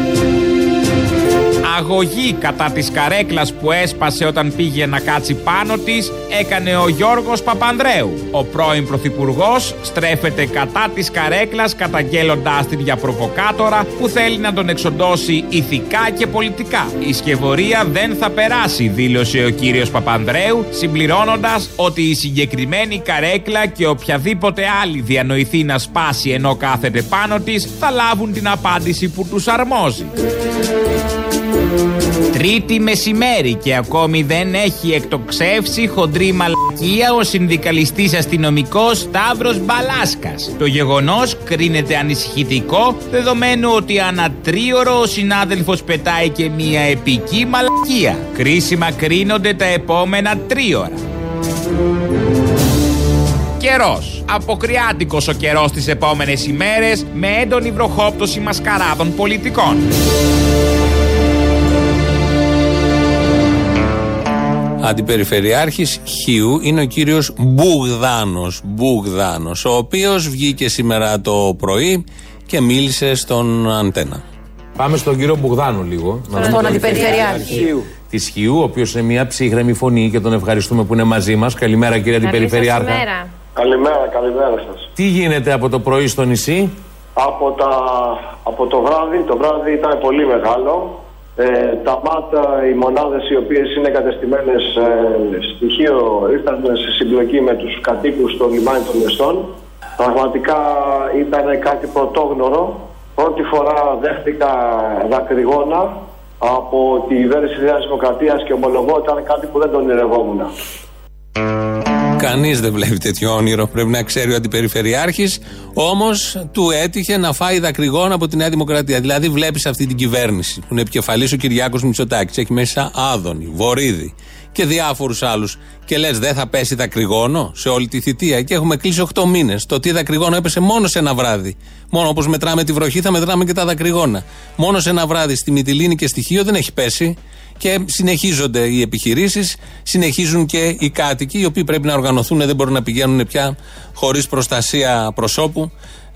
Αγωγή κατά της καρέκλας που έσπασε όταν πήγε να κάτσει πάνω της έκανε ο Γιώργος Παπανδρέου. Ο πρώην πρωθυπουργός στρέφεται κατά της καρέκλας καταγγέλλοντάς την για προβοκάτορα που θέλει να τον εξοντώσει ηθικά και πολιτικά. Η σκευωρία δεν θα περάσει, δήλωσε ο κύριος Παπανδρέου, συμπληρώνοντας ότι η συγκεκριμένη καρέκλα και οποιαδήποτε άλλη διανοηθεί να σπάσει ενώ κάθεται πάνω της θα λάβουν την απάντηση που τους αρμόζει. Τρίτη μεσημέρι και ακόμη δεν έχει εκτοξεύσει χοντρή μαλακία ο συνδικαλιστής αστυνομικός Σταύρος Μπαλάσκας. Το γεγονός κρίνεται ανησυχητικό, δεδομένου ότι ανά τρίωρο ο συνάδελφος πετάει και μια επική μαλακία. Κρίσιμα κρίνονται τα επόμενα τρίωρα. Καιρός. Αποκριάτικος ο καιρός τις επόμενες ημέρες με έντονη βροχόπτωση μασκαράδων πολιτικών. Αντιπεριφερειάρχης Χίου είναι ο κύριος Μπουγδάνος, Μπουγδάνος, ο οποίος βγήκε σήμερα το πρωί και μίλησε στον Αντένα. Πάμε στον κύριο Μπουγδάνο λίγο. Στον Αντιπεριφερειάρχη της Χίου, ο οποίος είναι μια ψύχρεμη φωνή και τον ευχαριστούμε που είναι μαζί μας. Καλημέρα κύριε Αντιπεριφερειάρχα. Καλημέρα, καλημέρα σας. Τι γίνεται από το πρωί στο νησί? Από, τα, από το βράδυ, το βράδυ ήταν πολύ μεγάλο. Ε, τα ΜΑΤ, οι μονάδες οι οποίες είναι κατεστημένες ε, στοιχείο ήρθαν σε συμπλοκή με τους κατοίκους στο λιμάνι των Μεστών. Πραγματικά ήταν κάτι πρωτόγνωρο. Πρώτη φορά δέχτηκα δακρυγόνα από τη κυβέρνηση της Νέας Δημοκρατίας και ομολογώ ήταν κάτι που δεν τον ονειρευόμουν. Κανείς δεν βλέπει τέτοιο όνειρο, πρέπει να ξέρει ο Αντιπεριφερειάρχης. Όμως του έτυχε να φάει δακρυγόνα από τη Νέα Δημοκρατία. Δηλαδή, βλέπεις αυτή την κυβέρνηση που είναι επικεφαλής ο Κυριάκος Μητσοτάκης, έχει μέσα Άδωνη, Βορίδη και διάφορους άλλους. Και λες, δεν θα πέσει δακρυγόνο σε όλη τη θητεία? Και έχουμε κλείσει οκτώ μήνες. Το τι δακρυγόνο έπεσε μόνο σε ένα βράδυ. Μόνο όπως μετράμε τη βροχή, θα μετράμε και τα δακρυγόνα. Μόνο σε ένα βράδυ στη Μυτιλήνη και στη Χίο δεν έχει πέσει. Και συνεχίζονται οι επιχειρήσεις, συνεχίζουν και οι κάτοικοι, οι οποίοι πρέπει να οργανωθούν, δεν μπορούν να πηγαίνουν πια χωρίς προστασία προσώπου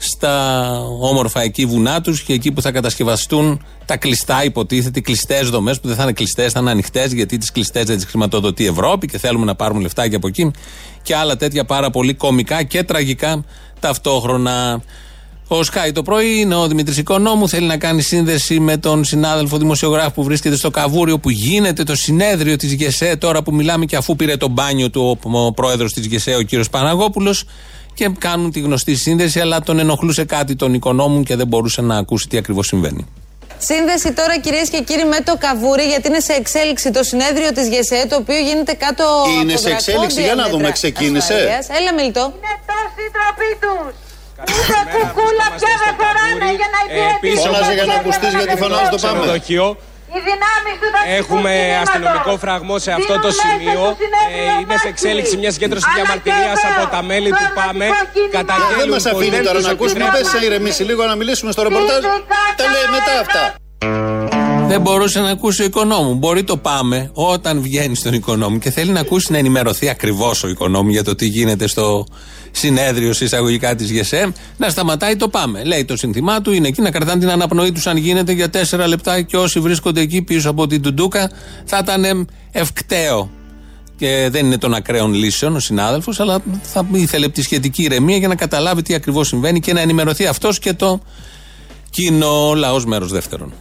στα όμορφα εκεί βουνά τους και εκεί που θα κατασκευαστούν τα κλειστά, υποτίθεται, κλειστές δομές που δεν θα είναι κλειστές, θα είναι ανοιχτές, γιατί τις κλειστές δεν τις χρηματοδοτεί η Ευρώπη και θέλουμε να πάρουμε λεφτάκια από εκεί και άλλα τέτοια πάρα πολύ κωμικά και τραγικά ταυτόχρονα. Ο Sky το πρωί είναι ο Δημήτρης Οικονόμου, θέλει να κάνει σύνδεση με τον συνάδελφο δημοσιογράφο που βρίσκεται στο Καβούριο, που γίνεται το συνέδριο της ΓΕΣΕ τώρα που μιλάμε, και αφού πήρε το μπάνιο του ο πρόεδρος της ΓΕΣΕ, ο κύριος Παναγόπουλος, και κάνουν τη γνωστή σύνδεση, αλλά τον ενοχλούσε κάτι τον Οικονόμου και δεν μπορούσε να ακούσει τι ακριβώς συμβαίνει. Σύνδεση τώρα, κυρίες και κύριοι, με το Καβούρι, γιατί είναι σε εξέλιξη το συνέδριο της ΓΕΣΕ, το οποίο γίνεται κάτω από. Είναι σε εξέλιξη, για να δούμε, ξεκίνησε. Ασφαλείας. Έλα, Μιλτό. Είναι τόση τροπή τους. Ούτε κουκούλα πια δεν φοράνε για να υπηρετήσουν. Φώναζε για να ακουστείς, γιατί φωνάζει το πάμε. Έχουμε αστυνομικό φραγμό σε αυτό το σημείο. Ε, είναι σε εξέλιξη μια συγκέντρωση διαμαρτυρίας από τα μέλη του ΠΑΜΕ. Καταγγέλνουν. Δεν μας αφήνει τώρα να ακούσουμε. Πες σε ηρεμήσει λίγο να μιλήσουμε στο ρεπορτάζ. Τα λέει μετά αυτά. Δεν μπορούσε να ακούσει ο Οικονόμου. Μπορεί το ΠΑΜΕ όταν βγαίνει στον Οικονόμου και θέλει να ακούσει, να ενημερωθεί ακριβώς ο Οικονόμου για το τι γίνεται στο συνέδριο εισαγωγικά της ΓΕΣΕ, να σταματάει το ΠΑΜΕ. Λέει το σύνθημά του, είναι εκεί να κρατάνε την αναπνοή τους αν γίνεται για τέσσερα λεπτά, και όσοι βρίσκονται εκεί πίσω από την τουντούκα θα ήταν ευκταίο. Και δεν είναι των ακραίων λύσεων ο συνάδελφος, αλλά θα ήθελε τη σχετική ηρεμία για να καταλάβει τι ακριβώς συμβαίνει και να ενημερωθεί αυτός και το κοινό. Λαός μέρος δεύτερον.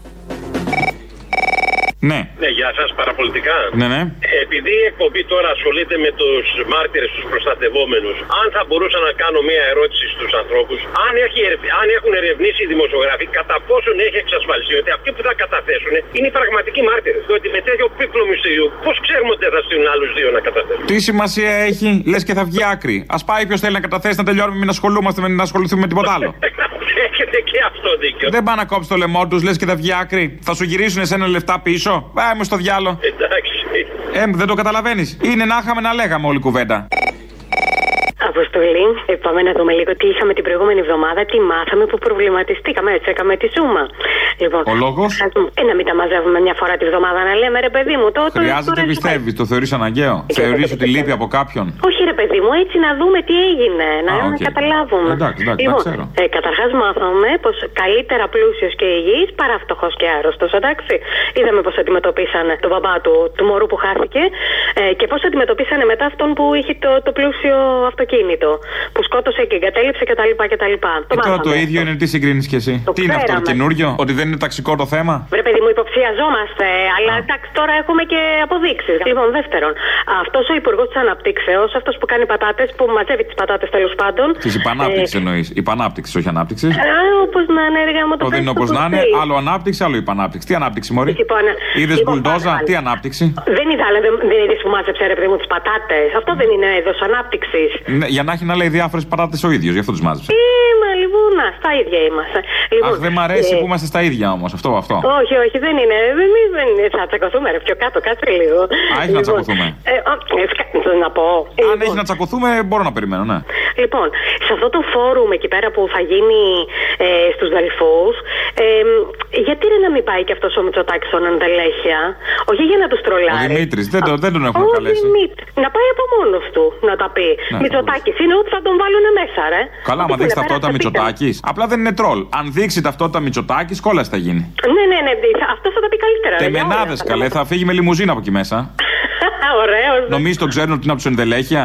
Ναι. Ναι, γεια σας, παραπολιτικά. Ναι, ναι. Επειδή η εκπομπή τώρα ασχολείται με τους μάρτυρες, τους προστατευόμενους, αν θα μπορούσα να κάνω μία ερώτηση στους ανθρώπους, αν, έχει, αν έχουν ερευνήσει οι δημοσιογράφοι, κατά πόσον έχει εξασφαλιστεί ότι αυτοί που θα καταθέσουν είναι οι πραγματικοί μάρτυρες. Διότι με τέτοιο πίπλο μυστηρίου, πώς ξέρουμε ότι δεν θα στείλουν άλλους δύο να καταθέσουν. Τι σημασία έχει, λες και θα βγει άκρη. Ας πάει ποιος θέλει να καταθέσει, να τελειώνουμε, μην ασχολούμαστε, με να ασχοληθούμε με τίποτα άλλο. Έχετε και αυτό δίκιο. Δεν πάει να κόψει το λαιμό του, λες και θα βγει άκρη. Θα σου γυρίσουν εσένα λεφτά πίσω. Πάμε στο διάλο. Εντάξει. Ε, δεν το καταλαβαίνεις. Είναι να είχαμε να λέγαμε όλη κουβέντα. Αποστολή, ε, πάμε να δούμε λίγο τι είχαμε την προηγούμενη εβδομάδα, τι μάθαμε που προβληματιστήκαμε. Έτσι, έκαμε τη σούμα. Λοιπόν, ο λόγος? Ε, να μην τα μαζεύουμε μια φορά τη βδομάδα, να λέμε ρε παιδί μου. Το, Χρειάζεται, πιστεύεις, το θεωρείς αναγκαίο? Θεωρείς ότι λείπει από κάποιον? Όχι, ρε παιδί μου, έτσι να δούμε τι έγινε. Να, Α, okay. να καταλάβουμε. Εντάξει, εντάξει, λοιπόν, ξέρω. Ε, καταρχάς, μάθαμε πως καλύτερα πλούσιος και υγιής παρά φτωχός και άρρωστος. Εντάξει. Είδαμε πως αντιμετωπίσαν τον μπαμπά του, του μωρού που χάθηκε, ε, και πως αντιμετωπίσαν μετά αυτόν που είχε το, το πλούσιο αυτοκίνητο, που σκότωσε και εγκατέλειψε κτλ. κτλ. Και τώρα το ίδιο είναι, τι συγκρίνεις κι εσύ? Το τι είναι αυτό το καινούριο, ότι δεν είναι ταξικό το θέμα? Βρε παιδί μου, υποψιαζόμαστε, αλλά εντάξει, τώρα έχουμε και αποδείξεις. Λοιπόν, δεύτερον, αυτός ο υπουργός της Αναπτύξεως, αυτός που κάνει πατάτες, που μαζεύει τις πατάτες τέλος πάντων. Της υπανάπτυξης ε... εννοείς? Υπανάπτυξης, όχι ανάπτυξης. Α, όπως να είναι, έργα μου το δεν είναι όπως να είναι, άλλο ανάπτυξη, άλλο υπανάπτυξη. Τι ανάπτυξη, μωρή? Λοιπόν, είδες λοιπόν, μπουλντόζα, τι ανάπτυξη? Δεν είδα, αλλά δεν, δεν είδες που μάζεψε, ρε παιδί μου, τις πατάτες. Αυτό δεν είναι είδος ανάπτυξης? Ναι, για να έχει να λέει διάφορες πατάτες ο ίδιος, γι' αυτό τις μάζεψε. Είμα, λοιπόν, να, στα ίδια είμαστε. Λοιπόν, αχ, δεν μ' αρέσει ε... που είμαστε στα ίδια όμως, αυτό, αυτό. Όχι, όχι, δεν είναι. Εμείς δεν είναι. Θα τσακωθούμε, ρε, πιο κάτω, κάτσε λίγο. Α, έχει λοιπόν, να τσακωθούμε. Ε, ε, να πω. Αν λοιπόν, έχει να τσακωθούμε, μπορώ να περιμένω, ναι. Λοιπόν, σε αυτό το φόρουμ εκεί πέρα που θα γίνει ε, στους Δελφούς, ε, γιατί ρε να μην πάει και αυτός ο Μητσοτάκης στον Αντελέχεια? Όχι για να τους τρολάρει. Ο Δημήτρης, δεν, το, δεν τον έχουν ο καλέσει. Δημήτρης, να πάει από μόνος του να τα πει. Ναι, Μητσοτάκης είναι ότι θα τον βάλουν μέσα, ρε. Καλά, άμα δείξει ταυτότητα Μητσοτάκης. Απλά δεν είναι τρόλ. Αν δείξει ταυτότητα Μητσοτάκης, κόλαση θα γίνει. Ναι, ναι, ναι, αυτό θα τα πει καλύτερα. Τεμενάδες, καλέ, θα φύγει με λιμουζίνα από εκεί μέσα. Ωραίος. Νομίζεις τον ξέρουν ότι είναι από τους ενδελέχεια?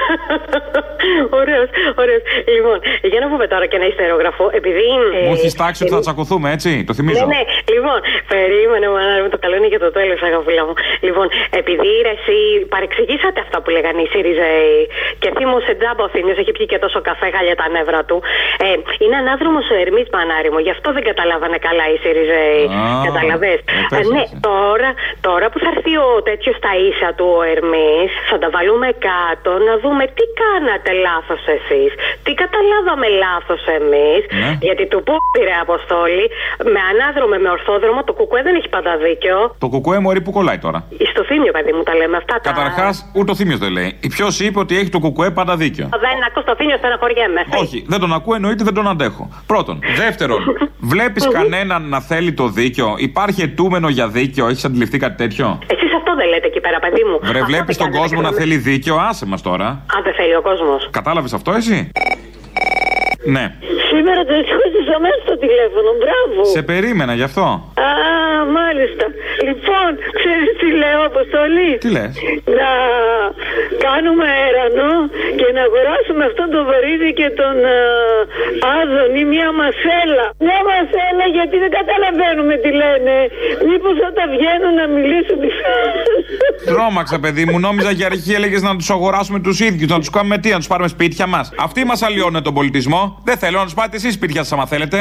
Ωραίος, ωραίος. Λοιπόν, για να πούμε τώρα και ένα ιστερόγραφο, επειδή. Μου έχει τάξει ότι θα τσακωθούμε, έτσι, το θυμίζω. Ναι, ναι, λοιπόν, περίμενε μου, να το καλό είναι για το τέλος, αγαπητά μου. Λοιπόν, επειδή ρε, εσύ παρεξηγήσατε αυτά που λέγανε οι ΣΥΡΙΖΑΙ και θύμωσε τζάμπα ο Θήμιος, έχει πιει και τόσο καφέ, χάλια τα νεύρα του. Ε, είναι ανάδρομος ο Ερμής, μανάρι μου, γι' αυτό δεν καταλάβανε καλά οι ΣΥΡΙΖΑΙ. Καταλαβες. Ε, ναι, τώρα, τώρα που θα έρθει ο τέτοιος στα ίσα του ο Ερμής, θα τα βάλουμε κάτω να δούμε τι κάνατε λάθος εσείς, τι καταλάβαμε λάθος εμείς, ναι. Γιατί του πού πήρε Αποστόλη, με ανάδρομο, με ορθόδρομο, το κουκουέ δεν έχει πάντα δίκιο. Το κουκουέ μωρή που κολλάει τώρα. Στο Θήμιο, παιδί μου, τα λέμε αυτά. Καταρχάς, τα... ούτε ο Θήμιος δεν λέει. Ποιος είπε ότι έχει το κουκουέ πάντα δίκιο? Δεν ακούω στο Θήμιο, στεναχωριέμαι. Όχι, δεν τον ακούω, εννοείται δεν τον αντέχω. Πρώτον. Δεύτερον, βλέπεις κανέναν να θέλει το δίκιο? Υπάρχει αιτούμενο για δίκιο? Έχεις αντιληφθεί κάτι τέτοιο? Εσείς αυτό δεν λέτε εκεί πέρα, παιδί μου. Βρε, βλέπεις τον κόσμο να θέλει δίκιο? Άσε μας τώρα. Αν δεν θέλει ο κόσμος. Κατάλαβες αυτό εσύ? Ναι. Σήμερα το σηκώσα μέσα στο τηλέφωνο, μπράβο. Σε περίμενα γι' αυτό. Α, μάλιστα. Λοιπόν, ξέρεις τι λέω, Αποστολή? Τι λες? Να κάνουμε αερανό και να αγοράσουμε αυτόν τον Βορίδη και τον uh, Άδωνη μια μασέλα. Μια μασέλα, γιατί δεν καταλαβαίνουμε τι λένε. Μήπως όταν βγαίνουν να μιλήσουν. Τρόμαξα, παιδί μου. Νόμιζα για αρχή έλεγες να τους αγοράσουμε τους ίδιους, να τους κάνουμε τι, να τους πάρουμε σπίτια μας. Αυτοί μας αλλοιώνουν τον πολιτισμό. Δεν θέλω να τους πάτε εσείς σπίτια σας, άμα θέλετε.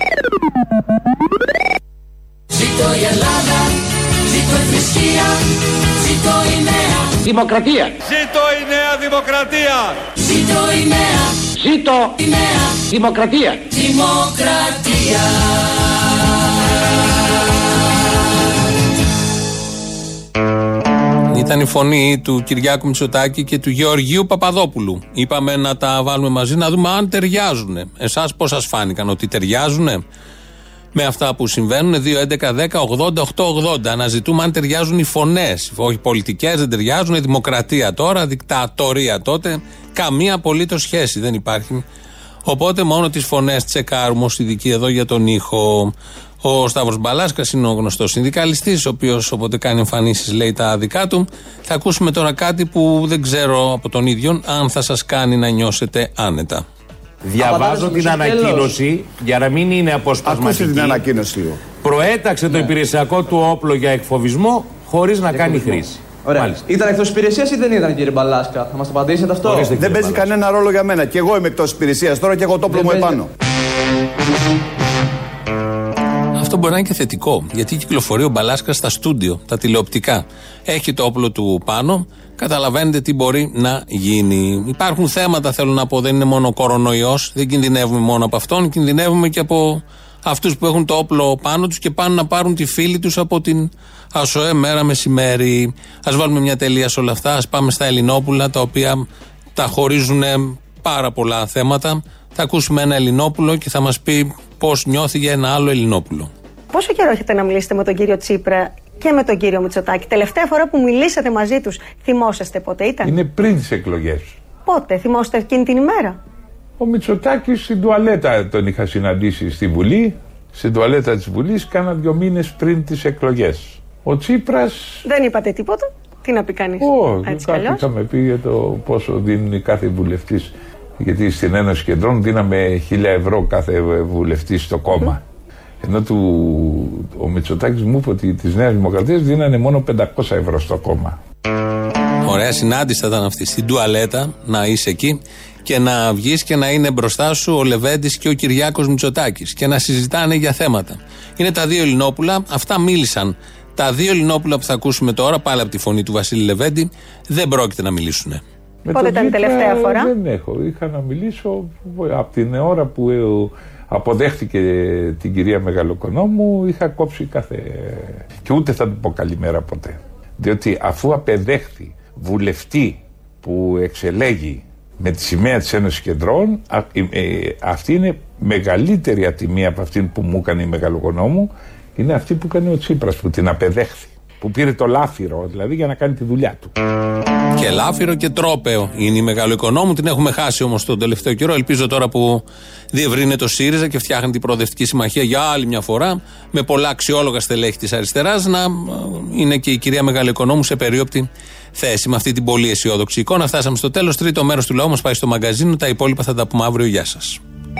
Ζήτω η Ελλάδα, ζήτω η θρησκεία, ζήτω η νέα δημοκρατία. Ζήτω η νέα δημοκρατία. Ζήτω η νέα, ζήτω η νέα δημοκρατία. Δημοκρατία. Ήταν η φωνή του Κυριάκου Μητσοτάκη και του Γεωργίου Παπαδόπουλου. Είπαμε να τα βάλουμε μαζί, να δούμε αν ταιριάζουν. Εσάς πώς σας φάνηκαν, ότι ταιριάζουν με αυτά που συμβαίνουν? δύο έντεκα δέκα ογδόντα οκτώ ογδόντα. Αναζητούμε αν ταιριάζουν οι φωνές. Όχι, πολιτικές δεν ταιριάζουν, δημοκρατία τώρα, δικτατορία τότε. Καμία απολύτως σχέση δεν υπάρχει. Οπότε μόνο τις φωνές τσεκάρουμε ως ειδικοί εδώ για τον ήχο. Ο Σταύρος Μπαλάσκας είναι ο γνωστός συνδικαλιστής, ο οποίος όποτε κάνει εμφανίσεις λέει τα δικά του. Θα ακούσουμε τώρα κάτι που δεν ξέρω από τον ίδιο αν θα σας κάνει να νιώσετε άνετα. Διαβάζω την ανακοίνωση για να μην είναι αποσπασματική. Ακούστε την ανακοίνωση λίγο. Προέταξε το υπηρεσιακό του όπλο για εκφοβισμό χωρίς να κάνει χρήση. Ωραία. Μάλιστα. Ήταν εκτός υπηρεσίας ή δεν ήταν, κύριε Μπαλάσκα? Θα μας το απαντήσετε αυτό? Ορίστε, δεν παίζει κανένα ρόλο για μένα. Και εγώ είμαι εκτός υπηρεσίας τώρα και έχω το όπλο μου επάνω. Αυτό μπορεί να είναι και θετικό, γιατί κυκλοφορεί ο Μπαλάσκας στα στούντιο, τα τηλεοπτικά. Έχει το όπλο του πάνω, καταλαβαίνετε τι μπορεί να γίνει. Υπάρχουν θέματα, θέλω να πω, δεν είναι μόνο ο κορονοϊός, δεν κινδυνεύουμε μόνο από αυτόν, κινδυνεύουμε και από αυτούς που έχουν το όπλο πάνω τους και πάνε να πάρουν τη φίλη τους από την ΑΣΟΕ μέρα μεσημέρι. Ας βάλουμε μια τελεία σε όλα αυτά, ας πάμε στα Ελληνόπουλα, τα οποία τα χωρίζουν πάρα πολλά θέματα. Θα ακούσουμε ένα Ελληνόπουλο και θα μας πει πώς νιώθει για ένα άλλο Ελληνόπουλο. Πόσο καιρό έχετε να μιλήσετε με τον κύριο Τσίπρα και με τον κύριο Μητσοτάκη? Τελευταία φορά που μιλήσατε μαζί τους, θυμόσαστε πότε ήταν? Είναι πριν τις εκλογές. Πότε, θυμόστε εκείνη την ημέρα? Ο Μητσοτάκης στην τουαλέτα τον είχα συναντήσει στη Βουλή. Στην τουαλέτα της Βουλής κάνα δύο μήνες πριν τις εκλογές. Ο Τσίπρας... Δεν είπατε τίποτα? Τι να πει κανείς? Όχι, κάτι είχαμε πει για το πόσο δίνει κάθε βουλευτής. Γιατί στην Ένωση Κεντρών δίναμε χίλια ευρώ κάθε βουλευτή στο κόμμα. Mm. Ενώ του, ο Μητσοτάκης μου είπε ότι της Νέας Δημοκρατίας δίνανε μόνο πεντακόσια ευρώ στο κόμμα. Ωραία συνάντηση θα ήταν αυτή. Στην τουαλέτα να είσαι εκεί και να βγεις και να είναι μπροστά σου ο Λεβέντης και ο Κυριάκος Μητσοτάκης και να συζητάνε για θέματα. Είναι τα δύο Ελληνόπουλα, αυτά μίλησαν. Τα δύο Ελληνόπουλα που θα ακούσουμε τώρα, πάλι από τη φωνή του Βασίλη Λεβέντη, δεν πρόκειται να μιλήσουν. Πότε ήταν η τελευταία φορά? Δεν έχω. Είχα να μιλήσω από την ώρα που αποδέχτηκε την κυρία Μεγαλοοικονόμου, είχα κόψει κάθε... Και ούτε θα του πω καλημέρα ποτέ. Διότι αφού απεδέχθη βουλευτή που εξελέγει με τη σημαία της Ένωσης Κεντρών, α, ε, ε, αυτή είναι μεγαλύτερη ατιμία από αυτή που μου έκανε η Μεγαλοοικονόμου, είναι αυτή που έκανε ο Τσίπρας που την απεδέχθη. Που πήρε το λάφυρο, δηλαδή, για να κάνει τη δουλειά του. Και λάφυρο και τρόπεο είναι η Μεγαλοοικονόμου. Την έχουμε χάσει όμως τον τελευταίο καιρό. Ελπίζω τώρα που διευρύνεται το ΣΥΡΙΖΑ και φτιάχνει την Προοδευτική Συμμαχία για άλλη μια φορά, με πολλά αξιόλογα στελέχη της αριστεράς, να είναι και η κυρία Μεγαλοοικονόμου σε περίοπτη θέση. Με αυτή την πολύ αισιόδοξη εικόνα φτάσαμε στο τέλος. Τρίτο μέρος του λαού μας πάει στο μαγκαζίνο. Τα υπόλοιπα θα τα πούμε αύριο. Γεια σας.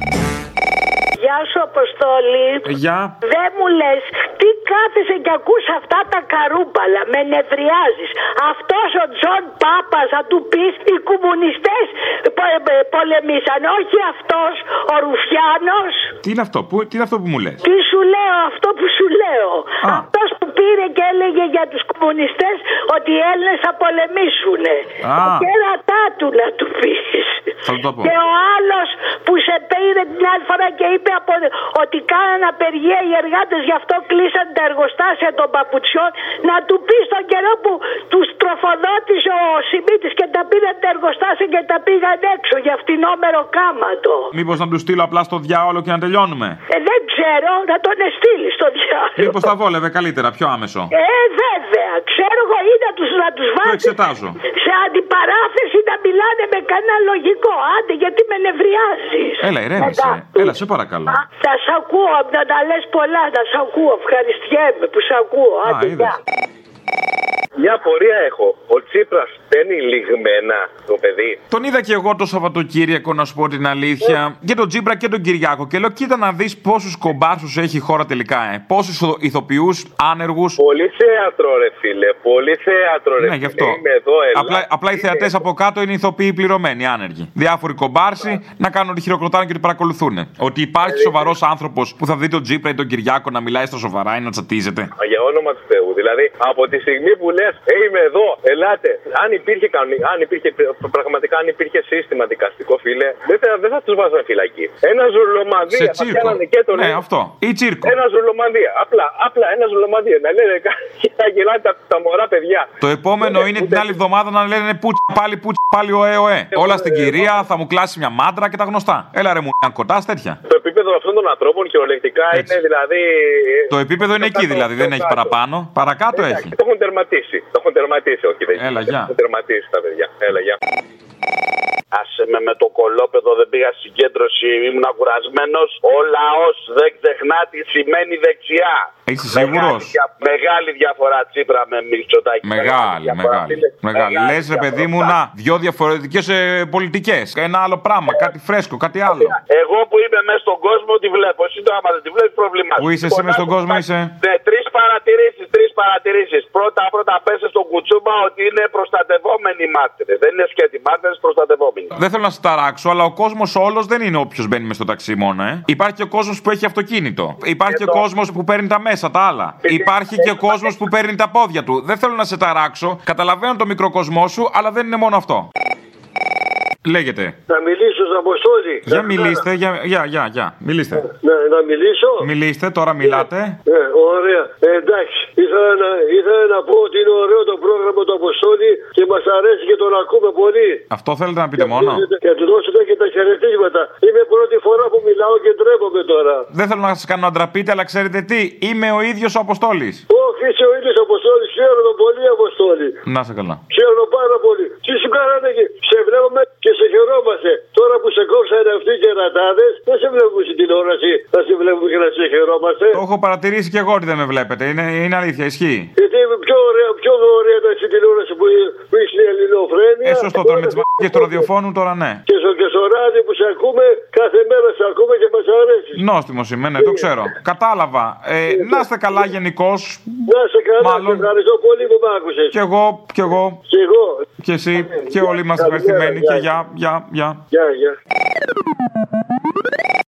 Γεια σου, Αποστόλη. Γεια. Δεν μου λες, τι κάθεσαι και ακούς αυτά τα καρούμπαλα, με νευριάζεις. Αυτός ο Τζον Πάπας, θα του πεις, οι κομμουνιστές πολεμήσαν, όχι αυτός ο Ρουφιάνος. Τι είναι αυτό, που, τι είναι αυτό που μου λες? Τι σου λέω, αυτό που σου λέω. Α. Αυτός που πήρε και έλεγε για τους κομμουνιστές ότι οι Έλληνες θα πολεμήσουνε. Τα κέρατά του να του πεις. Και ο άλλος που σε πήρε την άλλη φορά και είπε από, ότι κάνανε απεργία οι εργάτες, γι' αυτό κλείσαν τα εργοστάσια των παπουτσιών, να του πει στον καιρό που τους τροφοδότησε ο Σιμίτης και τα πήραν τα εργοστάσια και τα πήγαν έξω για φτηνόμερο κάματο. Μήπως να του στείλω απλά στο διάολο και να τελειώνουμε? Ε, δεν ξέρω, να τον εστείλει στο διάολο. Μήπως θα βόλευε καλύτερα, πιο άμεσο. Ε, βέβαια, ξέρω εγώ, ή να τους, να τους βάλει σε αντιπαράθεση να μιλάνε με κανένα λογικό. Άντε, γιατί με νευριάζεις. Έλα, ηρέμησε. Έλα, σε παρακαλώ. Α, θα σ' ακούω, να τα λες πολλά, να σ' ακούω. Ευχαριστιέμαι που σ' ακούω. Άντε, γεια. Μια απορία έχω. Ο Τσίπρας παίρνει λιγμένα το παιδί. Τον είδα και εγώ το Σαββατοκύριακο, να σου πω την αλήθεια. Ε. Και τον Τσίπρα και τον Κυριάκο. Και λέω, κοίτα να δεις πόσους κομπάρσους έχει η χώρα τελικά. Ε. Πόσους ηθοποιούς, άνεργους. Πολύ θέατρο, ρε φίλε. Πολύ θέατρο, ρε ναι, γι' αυτό. Είμαι εδώ, ελά, απλά απλά οι θεατές από κάτω είναι ηθοποιοί πληρωμένοι, άνεργοι. Διάφοροι κομπάρσοι yeah. να κάνουν ότι χειροκροτάνε και ότι παρακολουθούν. Ότι υπάρχει σοβαρός άνθρωπος που θα δει τον Τσίπρα ή τον Κυριάκο να μιλάει στα σοβαρά ή να τσατίζεται. Για όνομα του Θεού. Δηλαδή, από τη στιγμή που λες, ε, είμαι εδώ, ελάτε. Αν υπήρχε, αν υπήρχε πραγματικά, αν υπήρχε σύστημα δικαστικό, φίλε, δεν θα, δεν θα τους βάζανε φυλακή. Ένα ζουρλομανδία. Σε τσίρκο. Και τον ναι, αυτό. Ή τσίρκο. Ένα ζουρλομανδία. Απλά, απλά ένα ζουρλομανδία. Να λένε και να γελάνε τα, τα μωρά παιδιά. Το επόμενο είναι την άλλη εβδομάδα να λένε πούτς, πάλι πούτς, πάλι οέ, οέ. Όλα στην κυρία, θα μου κλάσει μια μάντρα και τα γνωστά. Έλα ρε μου, αν κοτάς τέτοια. Το επίπεδο αυτών των ανθρώπων κυριολεκτικά είναι δηλαδή. Το επίπεδο είναι εκεί δηλαδή, δεν έχει παραπάνω. Παρακάτω έχει. Το έχουν τερματίσει. Το έχουν τερματίσει, όχι δεν. Έλα, γεια. Το έχουν τερματίσει τα παιδιά. Έλα, γεια. Άσε με με το κολόπεδο, δεν πήγα συγκέντρωση, ήμουν κουρασμένος. Ο λαός δεν ξεχνά τι σημαίνει δεξιά. Είσαι σίγουρος? Μεγάλη, μεγάλη διαφορά Τσίπρα με Μητσοτάκη. Μεγάλη, μεγάλη. μεγάλη. Λες ρε παιδί μου, να, δυο διαφορετικές ε, πολιτικές. Ένα άλλο πράγμα, κάτι φρέσκο, κάτι άλλο. Εγώ που είμαι μέσα στον κόσμο τη βλέπω. Εσύ το άμα δεν τη βλέπεις πρόβλημα. Πού είσαι εσύ μέσα στον κόσμο, είσαι? Ναι, τρεις παρατηρήσεις, τρεις παρατηρήσεις. Πρώτα, πρώτα πέσε στον κουτσούμπα ότι είναι προστατευόμενοι μάρτυρες. Δεν είναι σκέτη μάρτυρες, προστατευόμενοι. Δεν θέλω να σε ταράξω, αλλά ο κόσμος όλος δεν είναι όποιος μπαίνει μες στο ταξί μόνο, ε. Υπάρχει και ο κόσμος που έχει αυτοκίνητο. Υπάρχει και ο κόσμος που παίρνει τα μέσα, τα άλλα. Υπάρχει και ο κόσμος που παίρνει τα πόδια του. Δεν θέλω να σε ταράξω. Καταλαβαίνω το μικροκοσμό σου, αλλά δεν είναι μόνο αυτό. Λέγεται. Να μιλήσω στον Αποστόλη. Για μιλήστε, για, για, για, για. μιλήστε. Ναι, να μιλήσω. Μιλήστε, τώρα μιλάτε. Ναι, ωραία. Ε, εντάξει, ήθελα να, ήθελα να πω ότι είναι ωραίο το πρόγραμμα του Αποστόλη και μας αρέσει και τον ακούμε πολύ. Αυτό θέλετε να πείτε μόνο? Και να του δώσετε και τα χαιρετίσματα. Είναι πρώτη φορά που μιλάω και ντρέπομαι τώρα. Δεν θέλω να σας κάνω να ντραπείτε, αλλά ξέρετε τι, είμαι ο ίδιος ο Αποστόλης. Όχι, είσαι ο ίδιος ο Αποστόλης. Ξέρω τον πολύ Αποστόλη. Να σε καλά. Ξέρω πάρα πολύ. Τι σου κάνανε και σε βλέπουμε και σε χαιρόμαστε. Τώρα που σε κόψανε αυτοί οι κερατάδες, δεν σε βλέπουμε στην τηλεόραση. Θα σε βλέπουμε και να σε χαιρόμαστε. Το έχω παρατηρήσει και εγώ ότι δεν με βλέπετε. Είναι, είναι αλήθεια, ισχύει. Γιατί πιο ωραία, πιο ωραία ήταν στην τηλεόραση που, που είσαι η ελληνοφρένεια. Ε, σωστό τώρα με τις μαγικές του ραδιοφώνου, τώρα ναι. Και στο, και στο ράδι που σε ακούμε, κάθε μέρα σε ακούμε και μας αρέσει. Νόστιμος είμαι, ναι, το ξέρω. Κατάλαβα. Ε, να είστε καλά γενικώς. Να είστε καλά, μάλλον. Και ευχαριστώ πολύ που μ' άκουσες. Κι εγώ, κι εγώ. Κι εγώ. Και εσύ, και όλοι είμαστε ευχαριστημένοι. Και γεια, γεια, γεια. Γεια, γεια.